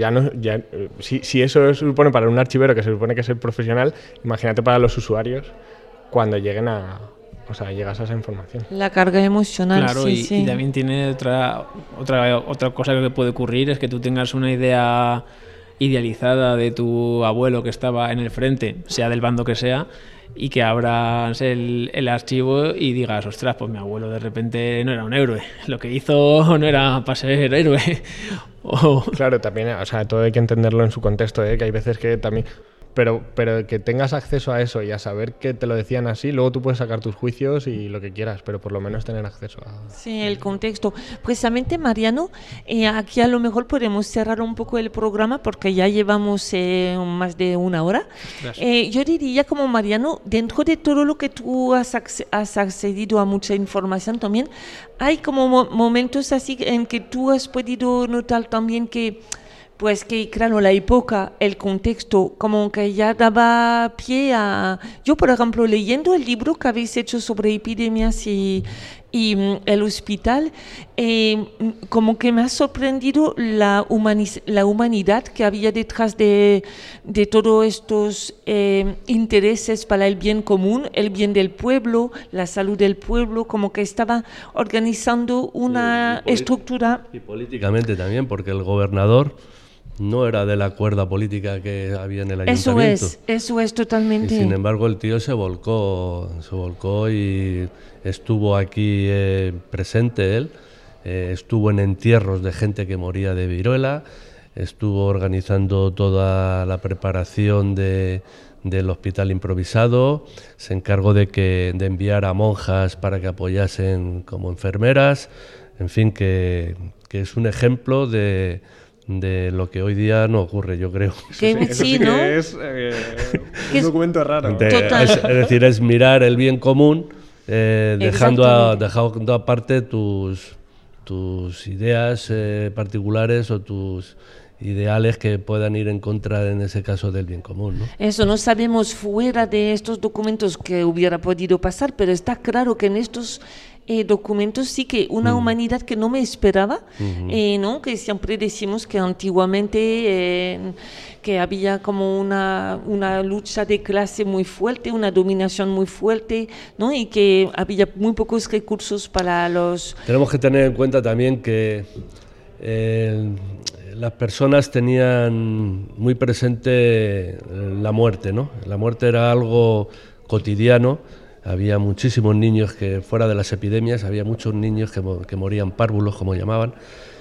[SPEAKER 2] si eso se supone para un archivero que se supone que es el profesional, imagínate para los usuarios cuando lleguen llegas a esa información.
[SPEAKER 1] La carga emocional,
[SPEAKER 3] claro,
[SPEAKER 1] sí.
[SPEAKER 3] Y también tiene otra cosa que puede ocurrir, es que tú tengas una idea idealizada de tu abuelo que estaba en el frente, sea del bando que sea, y que abras el archivo y digas, ostras, pues mi abuelo de repente no era un héroe, lo que hizo no era para ser héroe.
[SPEAKER 2] Claro, también, o sea, todo hay que entenderlo en su contexto, que hay veces que también... Pero que tengas acceso a eso y a saber que te lo decían así, luego tú puedes sacar tus juicios y lo que quieras, pero por lo menos tener acceso a...
[SPEAKER 1] Sí, el contexto. Precisamente, Mariano, aquí a lo mejor podemos cerrar un poco el programa porque ya llevamos más de 1 hora. Yo diría como Mariano, dentro de todo lo que tú has accedido a mucha información también, hay como momentos así en que tú has podido notar también que... Pues que, claro, la época, el contexto, como que ya daba pie a... Yo, por ejemplo, leyendo el libro que habéis hecho sobre epidemias y el hospital, como que me ha sorprendido la humanidad que había detrás de todos estos intereses para el bien común, el bien del pueblo, la salud del pueblo, como que estaba organizando una estructura...
[SPEAKER 4] Y políticamente también, porque el gobernador... no era de la cuerda política que había en el ayuntamiento.
[SPEAKER 1] Eso es totalmente.
[SPEAKER 4] Y sin embargo el tío se volcó y estuvo aquí presente él, estuvo en entierros de gente que moría de viruela, estuvo organizando toda la preparación del hospital improvisado, se encargó de enviar a monjas para que apoyasen como enfermeras, en fin, que es un ejemplo de lo que hoy día no ocurre, yo creo.
[SPEAKER 1] Eso sí, ¿no?
[SPEAKER 2] Que es un documento raro.
[SPEAKER 4] Es decir, es mirar el bien común, dejando aparte tus ideas particulares o tus ideales que puedan ir en contra, en ese caso, del bien común, ¿no?
[SPEAKER 1] Eso no sabemos fuera de estos documentos que hubiera podido pasar, pero está claro que en estos documentos, sí que una humanidad que no me esperaba, ¿no? Que siempre decimos que antiguamente que había como una lucha de clase muy fuerte, una dominación muy fuerte, ¿no? Y que había muy pocos recursos para los...
[SPEAKER 4] Tenemos que tener en cuenta también que las personas tenían muy presente la muerte, ¿no? La muerte era algo cotidiano. Había muchísimos niños que, fuera de las epidemias, había muchos niños que morían párvulos, como llamaban,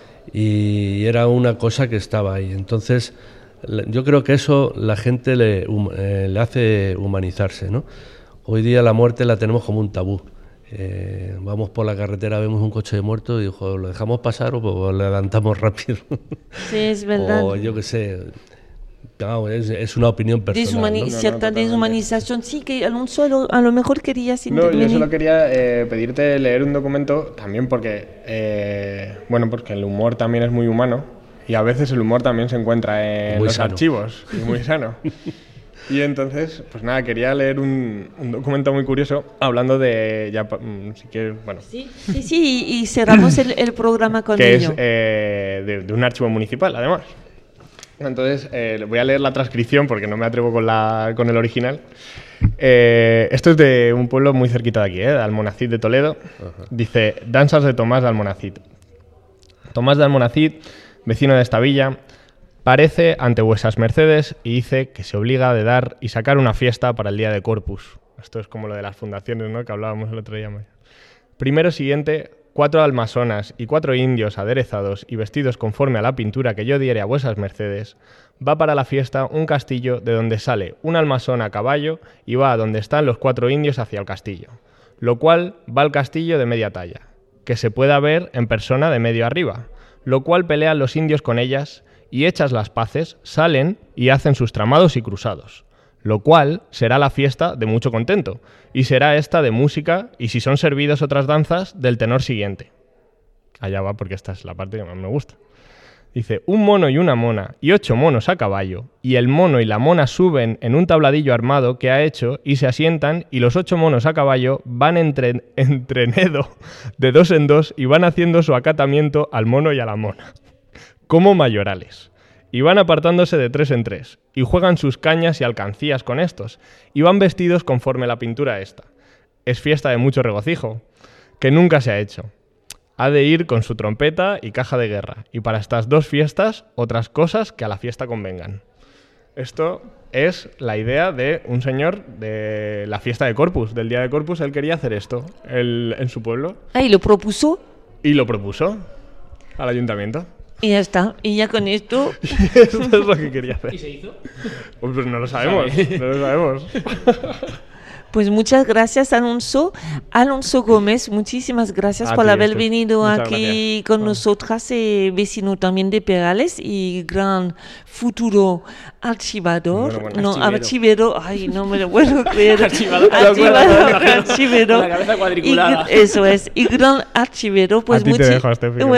[SPEAKER 4] y era una cosa que estaba ahí. Entonces, yo creo que eso la gente le hace humanizarse, ¿no? Hoy día la muerte la tenemos como un tabú. Vamos por la carretera, vemos un coche de muerto y digo, ¿lo dejamos pasar o lo levantamos rápido?
[SPEAKER 1] Sí, es verdad.
[SPEAKER 4] O yo qué sé... No, es una opinión personal, ¿no?
[SPEAKER 1] Cierta deshumanización, sí, que Alonso a lo mejor querías intervenir.
[SPEAKER 2] No, yo solo quería pedirte leer un documento también porque, porque el humor también es muy humano y a veces el humor también se encuentra en los archivos, y muy sano. Y entonces, pues nada, quería leer un documento muy curioso hablando de, si quieres, bueno...
[SPEAKER 1] Sí, y cerramos el programa con ello.
[SPEAKER 2] Que es de un archivo municipal, además. Entonces, voy a leer la transcripción porque no me atrevo con el original. Esto es de un pueblo muy cerquita de aquí, de Almonacid de Toledo. Ajá. Dice, danzas de Tomás de Almonacid. Tomás de Almonacid, vecino de esta villa, parece ante vuesas mercedes y dice que se obliga de dar y sacar una fiesta para el día de Corpus. Esto es como lo de las fundaciones, ¿no?, que hablábamos el otro día. Primero siguiente... 4 almasonas y 4 indios aderezados y vestidos conforme a la pintura que yo diere a vuesas mercedes, va para la fiesta un castillo de donde sale un almasón a caballo y va a donde están los 4 indios hacia el castillo, lo cual va al castillo de media talla, que se pueda ver en persona de medio arriba, lo cual pelean los indios con ellas y hechas las paces salen y hacen sus tramados y cruzados, lo cual será la fiesta de mucho contento, y será esta de música, y si son servidos otras danzas, del tenor siguiente. Allá va, porque esta es la parte que más me gusta. Dice, un mono y una mona, y 8 monos a caballo, y el mono y la mona suben en un tabladillo armado que ha hecho, y se asientan, y los 8 monos a caballo van entrenedo de 2 en 2, y van haciendo su acatamiento al mono y a la mona, como mayorales. Y van apartándose de 3 en 3, y juegan sus cañas y alcancías con estos, y van vestidos conforme la pintura esta. Es fiesta de mucho regocijo, que nunca se ha hecho. Ha de ir con su trompeta y caja de guerra, y para estas 2 fiestas, otras cosas que a la fiesta convengan. Esto es la idea de un señor de la fiesta de Corpus, del día de Corpus. Él quería hacer esto en su pueblo.
[SPEAKER 1] ¿Y lo propuso?
[SPEAKER 2] Y lo propuso al ayuntamiento.
[SPEAKER 1] Y ya está, y ya con esto...
[SPEAKER 2] Esto es lo que quería hacer.
[SPEAKER 3] ¿Y se hizo?
[SPEAKER 2] Pues no lo sabemos, no lo sabemos.
[SPEAKER 1] Pues muchas gracias, Alonso. Alonso Gómez, muchísimas gracias por haber venido aquí con nosotras, vecino también de Perales y gran futuro archivador. Archivero, ay, no me lo puedo creer. Archivero.
[SPEAKER 3] La cabeza cuadriculada.
[SPEAKER 1] Eso es, y gran archivero. Pues
[SPEAKER 2] te dejo,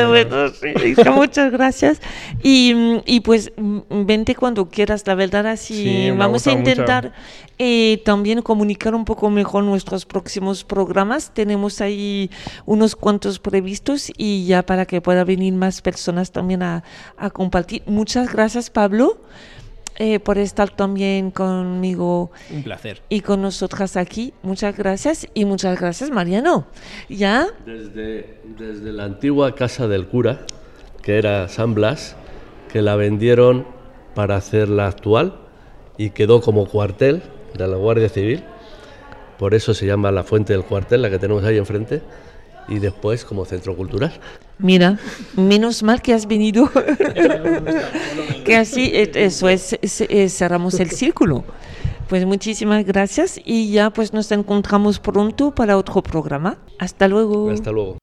[SPEAKER 1] muchas gracias. Y pues vente cuando quieras, la verdad, así vamos a intentar también comunicar un poco mejor nuestros próximos programas. Tenemos ahí unos cuantos previstos y ya para que pueda venir más personas también a compartir. Muchas gracias, Pablo, por estar también conmigo.
[SPEAKER 3] Un placer.
[SPEAKER 1] Y con nosotras aquí. Muchas gracias y muchas gracias, Mariano. ¿Ya?
[SPEAKER 4] Desde la antigua casa del cura, que era San Blas, que la vendieron para hacer la actual y quedó como cuartel de la Guardia Civil, por eso se llama la Fuente del Cuartel, la que tenemos ahí enfrente, y después como centro cultural.
[SPEAKER 1] Mira, menos mal que has venido, que así, eso es, cerramos el círculo. Pues muchísimas gracias y ya pues nos encontramos pronto para otro programa. Hasta luego.
[SPEAKER 4] Hasta luego.